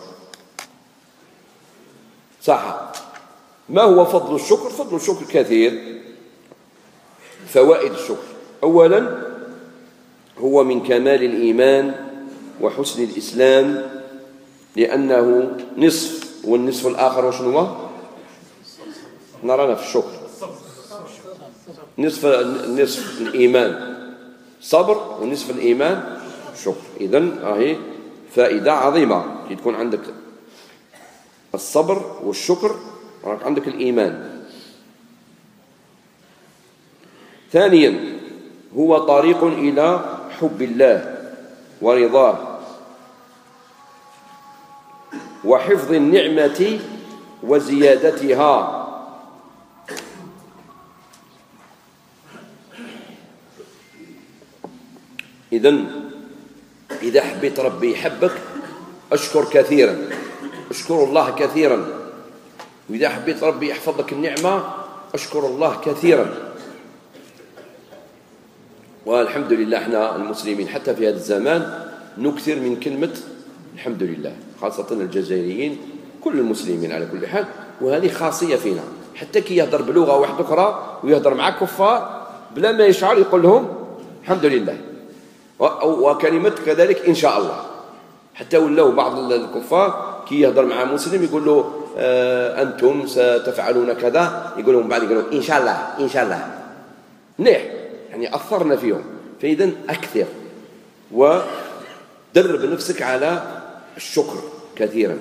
صح. ما هو فضل الشكر؟ فضل الشكر كثير. فوائد الشكر: أولا هو من كمال الإيمان وحسن الإسلام، لأنه نصف، والنصف الآخر وشنو هو؟ نرانا في الشكر نصف نصف الإيمان صبر، ونصف الإيمان شكر. إذن هذه فائدة عظيمة كي تكون عندك الصبر والشكر راك عندك الإيمان. ثانيا هو طريق إلى حب الله ورضاه وحفظ النعمة وزيادتها. إذن إذا حبيت ربي يحبك أشكر كثيرا، أشكر الله كثيرا. وإذا حبيت ربي يحفظ لك النعمة أشكر الله كثيرا. والحمد لله احنا المسلمين حتى في هذا الزمان نكثر من كلمة الحمد لله، خاصة الجزائريين، كل المسلمين على كل حال. وهذه خاصية فينا، حتى كي يهضر بلغة واحدة أخرى ويهضر مع كفار بلا ما يشعر يقول لهم الحمد لله. وكلمة كذلك إن شاء الله، حتى ولاو بعض الكفار كي يهضر مع مسلم يقول له آه أنتم ستفعلون كذا، يقول لهم بعد يقول لهم إن شاء الله إن شاء الله. مليح، يعني أثرنا فيهم. فإذا أكثر ودرب نفسك على الشكر كثيرا،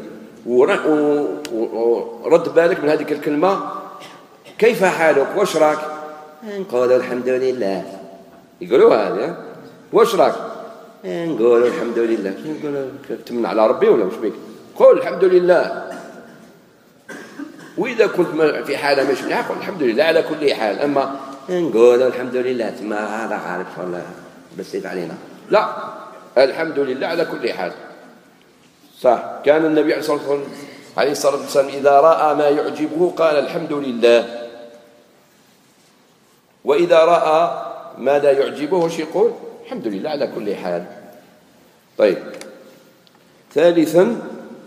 ورد بالك من هذه الكلمة. كيف حالك؟ واش راك؟ نقول الحمد لله. يقولوا هذا واش راك؟ نقول الحمد لله. نقول تمن على ربي ولا مش بيك؟ قول الحمد لله. وإذا كنت في حالة مش مليحة قول الحمد لله على كل حال. أما نقول الحمد لله تما هذا عارف ولا بسيط علينا، لا، الحمد لله على كل حال. صح، كان النبي عليه الصلاة والسلام إذا رأى ما يعجبه قال الحمد لله، وإذا رأى ما لا يعجبه وش يقول؟ الحمد لله على كل حال. طيب، ثالثا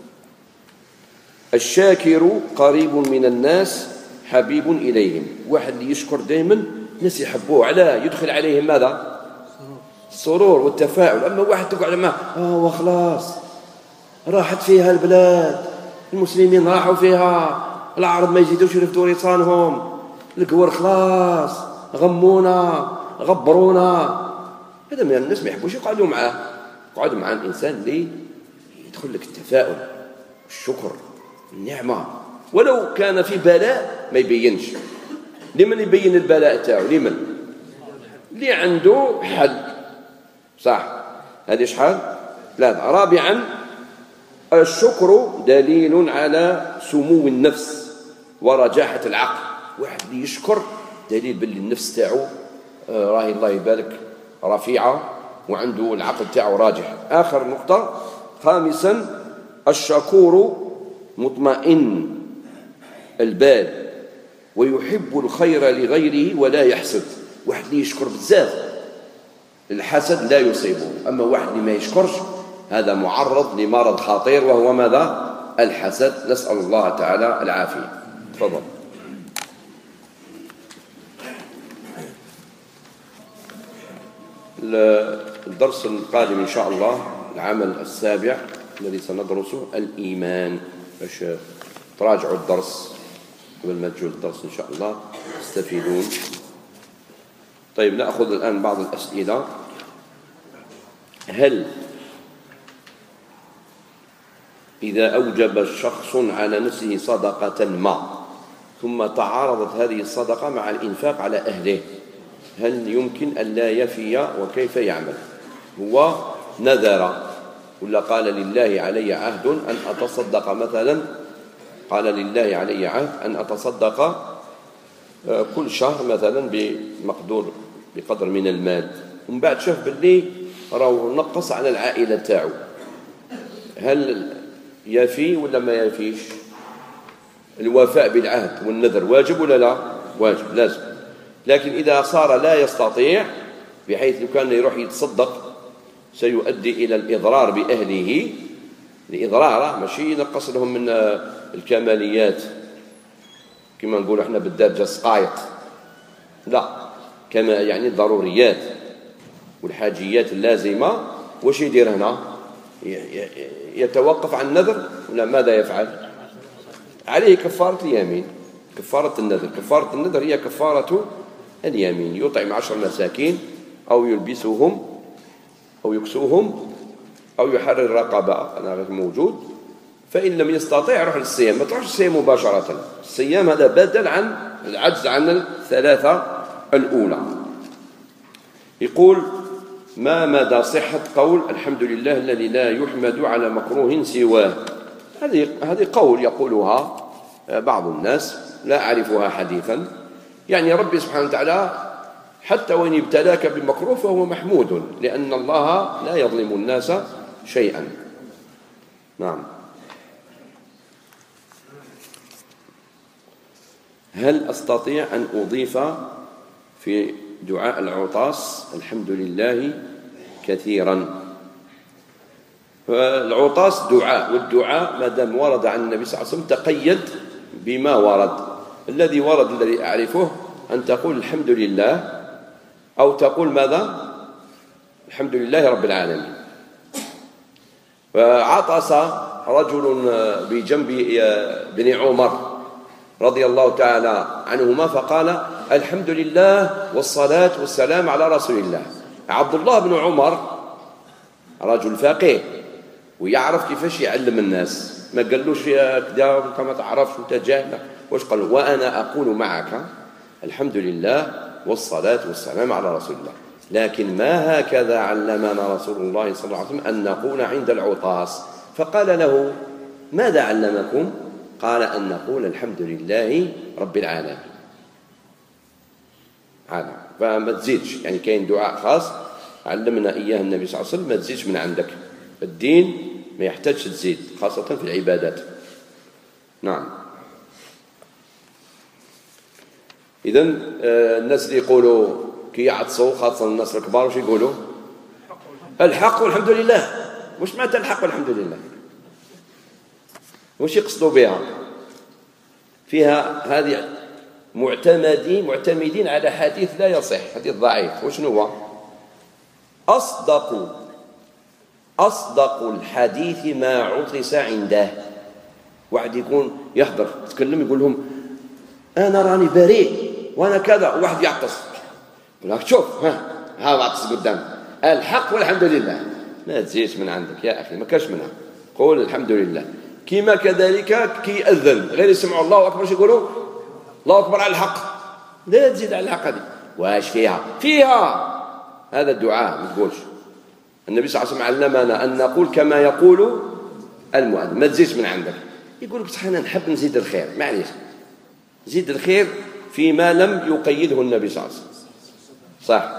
الشاكر قريب من الناس حبيب إليهم. واحد اللي يشكر دائما الناس يحبوه، علاه؟ يدخل عليهم ماذا؟ السرور والتفاؤل. أما واحد تقعد معه آه وخلاص راحت فيها البلاد، المسلمين راحوا فيها، العرب ما يزيدوش يرفدوا ريصانهم، القور خلاص غمونا غبرونا. هذا من الناس ما يحبوش يقعدوا معاه. يقعدوا مع الإنسان اللي يدخل لك التفاؤل، الشكر، النعمة. ولو كان في بلاء ما يبينش. لمن يبين البلاء تاعو؟ لمن؟ اللي عنده حل. صح، هذه شحال؟ ثلاثة. رابعا الشكر دليل على سمو النفس ورجاحة العقل. واحد اللي يشكر دليل باللي النفس تاعو راهي الله يبارك رفيعة وعنده العقل تاعو راجح. آخر نقطة، خامسا الشكور مطمئن البال ويحب الخير لغيره ولا يحسد. واحد اللي يشكر بزاف الحسد لا يصيبه. أما واحد اللي ما يشكرش هذا معرض لمرض خطير وهو ماذا؟ الحسد. نسأل الله تعالى العافية. تفضل. الدرس القادم إن شاء الله العمل السابع الذي سندرسه الإيمان. باش تراجعوا الدرس قبل ما تجوا الدرس إن شاء الله تستفيدون. طيب، نأخذ الآن بعض الأسئلة. هل إذا أوجب شخص على نفسه صدقة ما ثم تعارضت هذه الصدقة مع الإنفاق على أهله هل يمكن أن لا يفي وكيف يعمل؟ هو نذر ولا قال لله علي عهد أن أتصدق مثلا، قال لله علي عهد أن أتصدق كل شهر مثلا بمقدور بقدر من المال، ومن بعد شاف باللي راهو نقص على العائلة تاعو، هل يفي ولا ما يفيش؟ الوفاء بالعهد والنذر واجب ولا لا؟ واجب، لازم. لكن إذا صار لا يستطيع بحيث لو كان يروح يتصدق سيؤدي إلى الإضرار بأهله، الإضرار ماشي ينقص لهم من الكماليات كما نقول احنا بالدارجة سقايط، لا، كما يعني الضروريات والحاجيات اللازمة. واش يدير هنا؟ يتوقف عن النذر ولا ماذا يفعل؟ عليه كفارة اليمين، كفارة النذر. كفارة النذر هي كفارة اليمين، يطعم عشر مساكين أو يلبسهم أو يكسوهم أو يحرر رقبة، أنا غير موجود. فإن لم يستطيع يروح للصيام، ما تروحش الصيام مباشرة. الصيام هذا بدل عن العجز عن الثلاثة الأولى. يقول: ما مدى صحة قول الحمد لله الذي لا يحمد على مكروه سواه؟ هذه هذه قول يقولها بعض الناس، لا أعرفها حديثا. يعني ربي سبحانه وتعالى حتى وإن ابتلاك بمكروه فهو محمود، لأن الله لا يظلم الناس شيئا. نعم. هل أستطيع أن أضيف في دعاء العطاس الحمد لله كثيرا؟ العطاس دعاء، والدعاء ما دام ورد عن النبي صلى الله عليه وسلم تقيد بما ورد. الذي ورد الذي أعرفه أن تقول الحمد لله، أو تقول ماذا؟ الحمد لله رب العالمين. فعطس رجل بجنب بن عمر رضي الله تعالى عنهما فقال الحمد لله والصلاة والسلام على رسول الله. عبد الله بن عمر رجل فقيه ويعرف كيفاش يعلم الناس، ما قالوش كذا كما تعرفش وانت جاهل، واش قال؟ وأنا أقول معك الحمد لله والصلاة والسلام على رسول الله، لكن ما هكذا علمنا رسول الله صلى الله عليه وسلم أن نقول عند العطاس. فقال له ماذا علمكم؟ قال أن نقول الحمد لله رب العالمين. هذا فما تزيدش، يعني كاين دعاء خاص علمنا إياه النبي صلى الله عليه وسلم، ما تزيدش من عندك. الدين ما يحتاجش تزيد، خاصة في العبادات. نعم. إذن الناس اللي يقولوا كي يعطسوا خاصة الناس الكبار واش يقولوا؟ الحق والحمد لله. واش معناتها الحق والحمد لله؟ واش يقصدوا بها؟ فيها هذه معتمدين معتمدين على حديث لا يصح، حديث ضعيف. وشنو هو؟ أصدق أصدق الحديث ما عطس عنده. واحد يكون يحضر يتكلم يقول لهم أنا راني بريء وأنا كذا، وواحد يعطس يقول لك شوف ها ها عطس قدام الحق والحمد لله. ما تزيدش من عندك يا أخي، ما كاش منها. قول الحمد لله. كما كذلك كي يأذن غير يسمعوا الله أكبر شو يقولوا؟ الله أكبر على الحق. لا تزيد على الحق هذه. واش فيها؟ فيها هذا الدعاء ما تقولش. النبي صلى الله عليه وسلم علمنا أن نقول كما يقول المؤذن، ما تزيدش من عندك. يقول لك صح أنا نحب نزيد الخير، معليش زيد الخير فيما لم يقيده النبي صلى الله عليه وسلم. صح.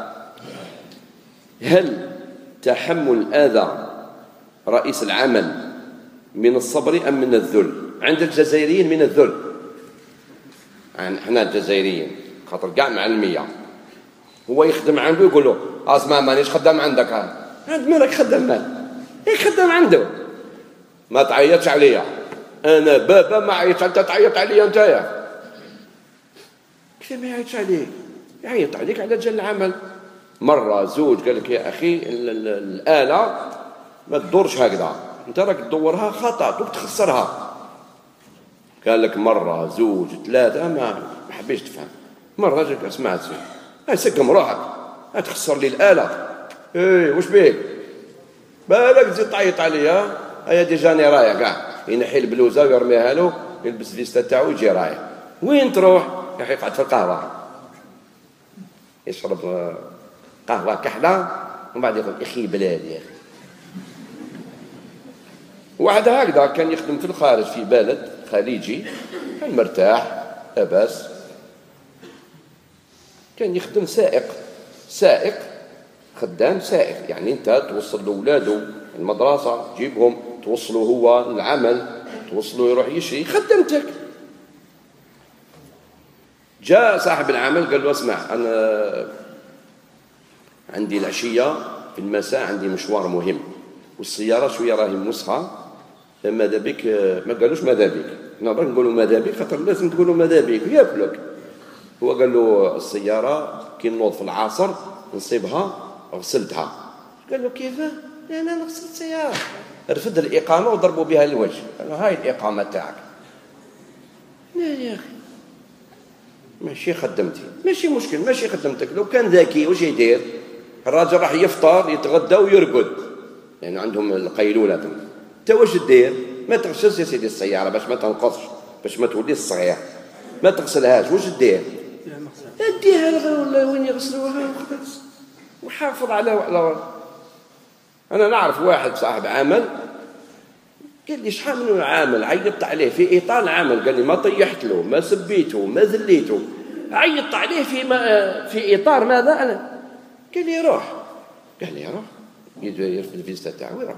هل تحمل أذى رئيس العمل من الصبر أم من الذل؟ عند الجزائريين من الذل. يعني احنا الجزائريين خاطر كاع مع المية هو يخدم عنده يقول له اسمع مانيش خدام عندك، هذا عند مالك خدام مال ايه خدام عنده، ما تعيطش عليا انا بابا ما عيطش انت تعيط عليا نتايا. كيف ما يعيطش عليك؟ يعيط عليك على جال العمل. مره زوج قال لك يا اخي الاله ما تدورش هكذا، انت راك تدورها خطا دوك تخسرها. قال لك مره زوج ثلاثه ما ما حبيتش تفهم. مره جاك سمعت زوج هاي سقم روحك تخسر لي الاله. ايه واش بيك بالك تزيد تعيط عليا؟ هيا ديجاني رايح كاع ينحي البلوزه ويرميها له يلبس ليستا تاعو ويجي رايح. وين تروح؟ يا اخي يقعد في القهوه يشرب قهوه كحله ومن بعد يقول اخي بلاد يا اخي. واحد هكذا كان يخدم في الخارج في بلد خليجي، كان مرتاح لاباس، كان يخدم سائق سائق خدام سائق، يعني انت توصل لاولاده المدرسه تجيبهم توصلوا هو العمل توصلوا يروح يشري خدمتك. جاء صاحب العمل قال له اسمع انا عندي العشيه في المساء عندي مشوار مهم والسياره شويه راهي موسخه، ماذا بك؟ ما قالوش ماذا بك، حنا برك نقولوا ماذا بك خاطر لازم تقولوا ماذا بك ياكلك. هو قال له السياره كي نوض في العصر نصيبها غسلتها. قال له كيف؟ انا غسلت السياره. رفد الاقامه وضربوا بها الوجه، قال له هاي الاقامه تاعك. لا يا اخي ماشي خدمتي، ماشي مشكل ماشي خدمتك. لو كان ذكي واش يدير؟ الراجل راح يفطر يتغدى ويرقد، لأن يعني عندهم القيلولة. انت واش دير؟ ما تغسلش يا سيدي السيارة باش ما تنقصش، باش ما توليش صغير، ما تغسلهاش. واش دير؟ اديها لغير وين يغسلوها وخلاص وحافظ على على. انا نعرف واحد صاحب عمل قال لي شحال من عامل عيطت عليه في اطار العمل، قال لي ما طيحت له ما سبيته ما ذليته، عيطت عليه في ما في اطار ماذا؟ انا قال لي روح، قال لي روح يرفد الفيزا تاعو ويروح.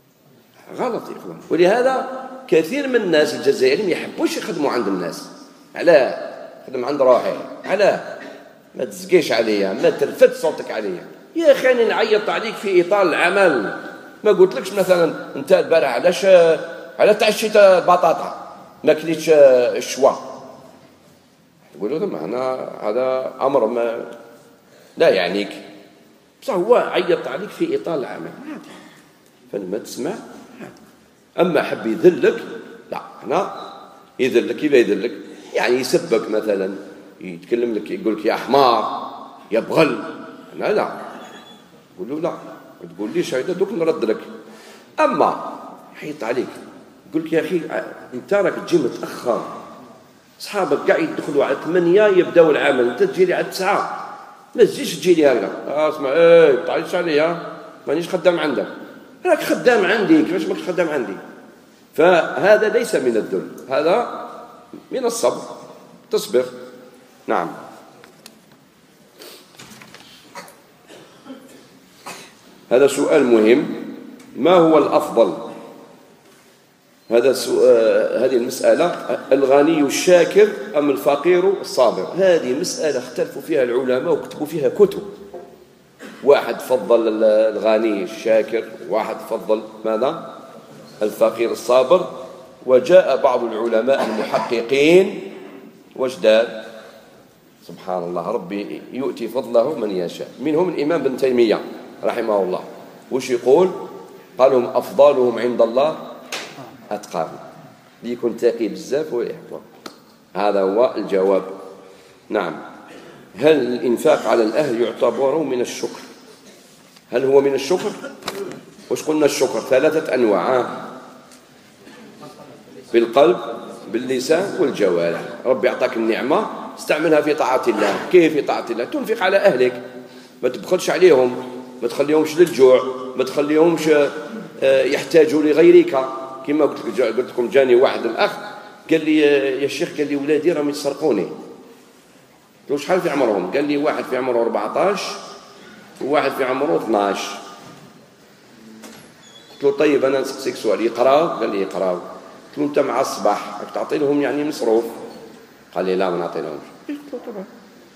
غلط يا اخوان. ولهذا كثير من الناس الجزائريين ما يحبوش يخدموا عند الناس، علاه؟ خدم عند روحي. علاه؟ ما تزكيش عليا، ما ترفد صوتك عليا يا اخي. انا نعيط عليك في اطار العمل، ما قلتلكش مثلا انت البارح علاش على تعشيت بطاطا ما كليتش الشوا، تقول له معنا هذا امر ما لا يعنيك، بصح هو عيط عليك في اطار العمل عادي، فلما تسمع. اما حب يذلك لا، هنا يذلك. كيف يذلك؟ يعني يسبك مثلا، يتكلم لك يقول لك يا حمار يا بغل، انا لا قول له لا، ما تقوليش هذا دوك نرد لك. اما حيط عليك يقول لك يا اخي انت راك تجي متاخر، اصحابك قاعد يدخلوا على ثمانية يبداو العمل، انت تجي لي على تسعة، ما تجيش تجي لي هكذا. آه اسمع ايه تعيش عليا، مانيش خدام عندك، راك خدام عندي، كيفاش ماكش خدام عندي؟ فهذا ليس من الذل، هذا من الصبر، تصبر. نعم. هذا سؤال مهم، ما هو الأفضل؟ هذا سؤال، هذه المسألة، الغني الشاكر أم الفقير الصابر؟ هذه مسألة اختلفوا فيها العلماء وكتبوا فيها كتب. واحد فضل الغني الشاكر، واحد فضل ماذا؟ الفقير الصابر. وجاء بعض العلماء المحققين وجداد، سبحان الله، ربي يؤتي فضله من يشاء، منهم الإمام ابن تيمية رحمه الله. وش يقول؟ قالهم أفضلهم عند الله أتقاهم، ليكون تقي بزاف ويحفظ. هذا هو الجواب. نعم. هل الإنفاق على الأهل يعتبر من الشكر؟ هل هو من الشكر؟ وش قلنا؟ الشكر ثلاثة أنواع: بالقلب، باللسان، والجوارح. ربي أعطاك النعمة، استعملها في طاعة الله. كيف في طاعة الله؟ تنفق على أهلك، ما تبخلش عليهم، ما تخليهمش للجوع، ما تخليهمش يحتاجوا لغيرك. كما قلت لكم، جاني واحد الأخ قال لي يا شيخ، قال لي ولادي راهم يتسرقوني. قلت له شحال في عمرهم؟ قال لي واحد في عمره أربعطاش وواحد في عمره اثناش. قلت له طيب أنا نسقسيك سؤال، يقراو؟ قال لي يقراو. قلت له أنت مع الصباح راك تعطي لهم يعني مصروف؟ قال لي لا ما نعطي لهمش. قلت له طبعا.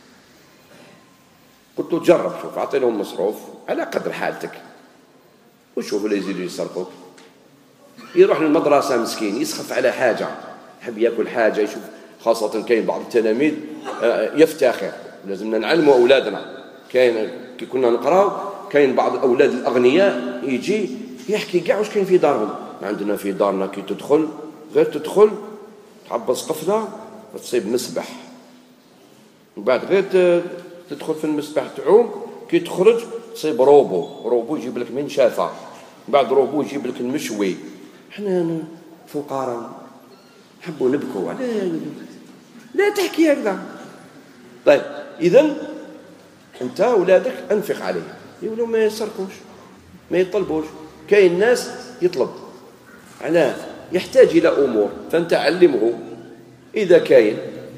قلت له جرب شوف، أعطي لهم مصروف على قدر حالتك وشوف اللي يزيدوا يسرقوك. يروح للمدرسة مسكين، يسخف على حاجة، يحب يأكل حاجة، يشوف. خاصة كاين بعض التلاميذ يفتخر، لازمنا نعلموا أولادنا. كاين كي كنا نقراو كاين بعض الأولاد الأغنياء يجي يحكي كاع واش كاين في دارهم. عندنا في دارنا كي تدخل غير تدخل تحبس قفلة تصيب مسبح، من بعد غير تدخل في المسبح تعوم، كي تخرج تصيب روبو، روبو يجيب لك منشافة، من بعد روبو يجيب لك المشوي. احنا فقراء نحبوا نبكوا، لا تحكي هكذا. طيب إذن أنت أولادك أنفق عليه، يقولوا ما يسرقوش ما يطلبوش. كاين ناس يطلب، علاه؟ يحتاج إلى أمور، فأنت علمه. إذا كاين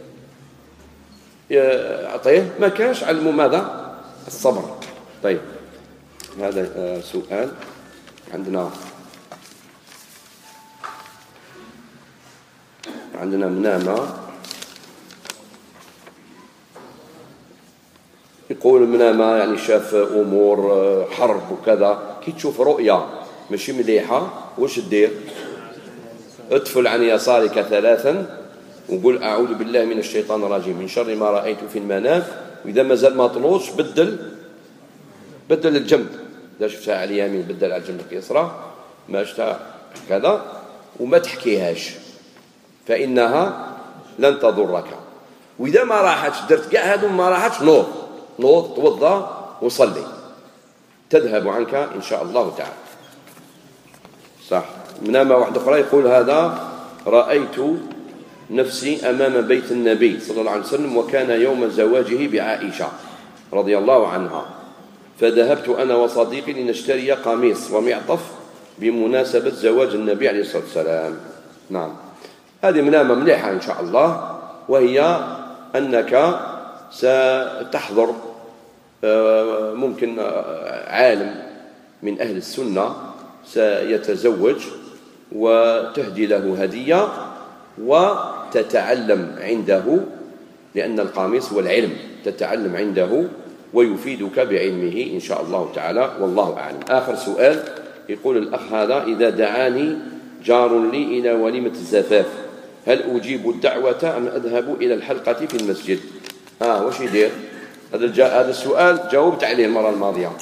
أعطيه، ما كانش علمه ماذا؟ الصبر. طيب هذا سؤال. عندنا عندنا منامة، يقول منامة يعني شاف أمور حرب وكذا. كي تشوف رؤيا ماشي مليحة واش دير؟ ادفل عن يسارك ثلاثا وقول أعوذ بالله من الشيطان الرجيم من شر ما رأيت في المنام. وإذا ما زال ما طلوش بدل بدل الجنب، إذا شفتها على اليمين بدل على الجنب اليسرى، ما شفتها كذا، وما تحكيهاش فإنها لن تضرك. وإذا ما راحتش درت كاع هذو ما راحتش، نوض نوض توضأ وصلي، تذهب عنك إن شاء الله تعالى. صح. منامة واحدة أخرى يقول هذا: رأيت نفسي أمام بيت النبي صلى الله عليه وسلم وكان يوم زواجه بعائشة رضي الله عنها، فذهبت أنا وصديقي لنشتري قميص ومعطف بمناسبة زواج النبي عليه الصلاة والسلام. نعم. هذه منامة مليحة إن شاء الله، وهي أنك ستحضر ممكن عالم من أهل السنة سيتزوج وتهدي له هدية، و تتعلم عنده، لأن القميص هو العلم، تتعلم عنده ويفيدك بعلمه إن شاء الله تعالى، والله أعلم. آخر سؤال يقول الأخ هذا: إذا دعاني جار لي إلى وليمة الزفاف هل أجيب الدعوة أم أذهب إلى الحلقة في المسجد؟ ها واش يدير؟ هذا هذا السؤال جاوبت عليه المرة الماضية.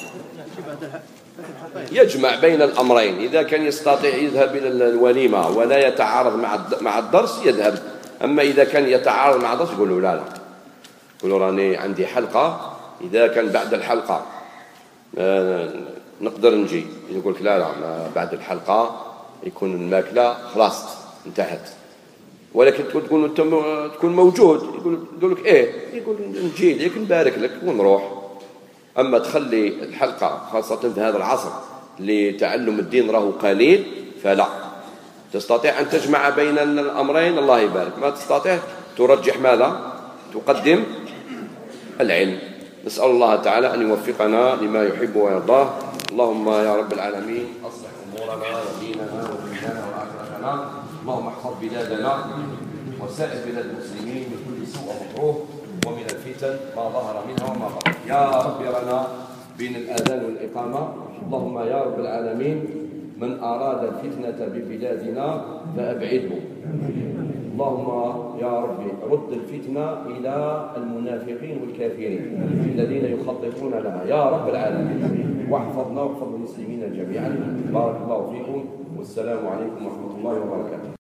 يجمع بين الأمرين، إذا كان يستطيع يذهب إلى الوليمة ولا يتعارض مع مع الدرس يذهب، أما إذا كان يتعارض مع الدرس يقول له لا لا، يقول له راني عندي حلقة، إذا كان بعد الحلقة آه نقدر نجي، يقول لك لا لا بعد الحلقة يكون الماكلة خلاص انتهت، ولكن تقول تكون موجود يقول يقول لك إيه، يقول نجي لك نبارك لك ونروح. أما تخلي الحلقة خاصة في هذا العصر لتعلم الدين راه قليل فلا، تستطيع أن تجمع بين الأمرين الله يبارك، ما تستطيع ترجح ماذا؟ تقدم العلم. نسأل الله تعالى أن يوفقنا لما يحب ويرضاه. اللهم يا رب العالمين أصلح أمورنا وديننا ودنيانا وآخرتنا، اللهم احفظ بلادنا وسائر بلاد المسلمين من كل سوء ومكروه ومن الفتن ما ظهر منها وما بطن. يا رب رنا بين الآذان والإقامة، اللهم يا رب العالمين من أراد الفتنة ببلادنا فأبعده، اللهم يا رب رد الفتنة إلى المنافقين والكافرين الذين يخططون لها يا رب العالمين، واحفظنا واحفظ المسلمين جميعا. بارك الله فيكم والسلام عليكم ورحمة الله وبركاته.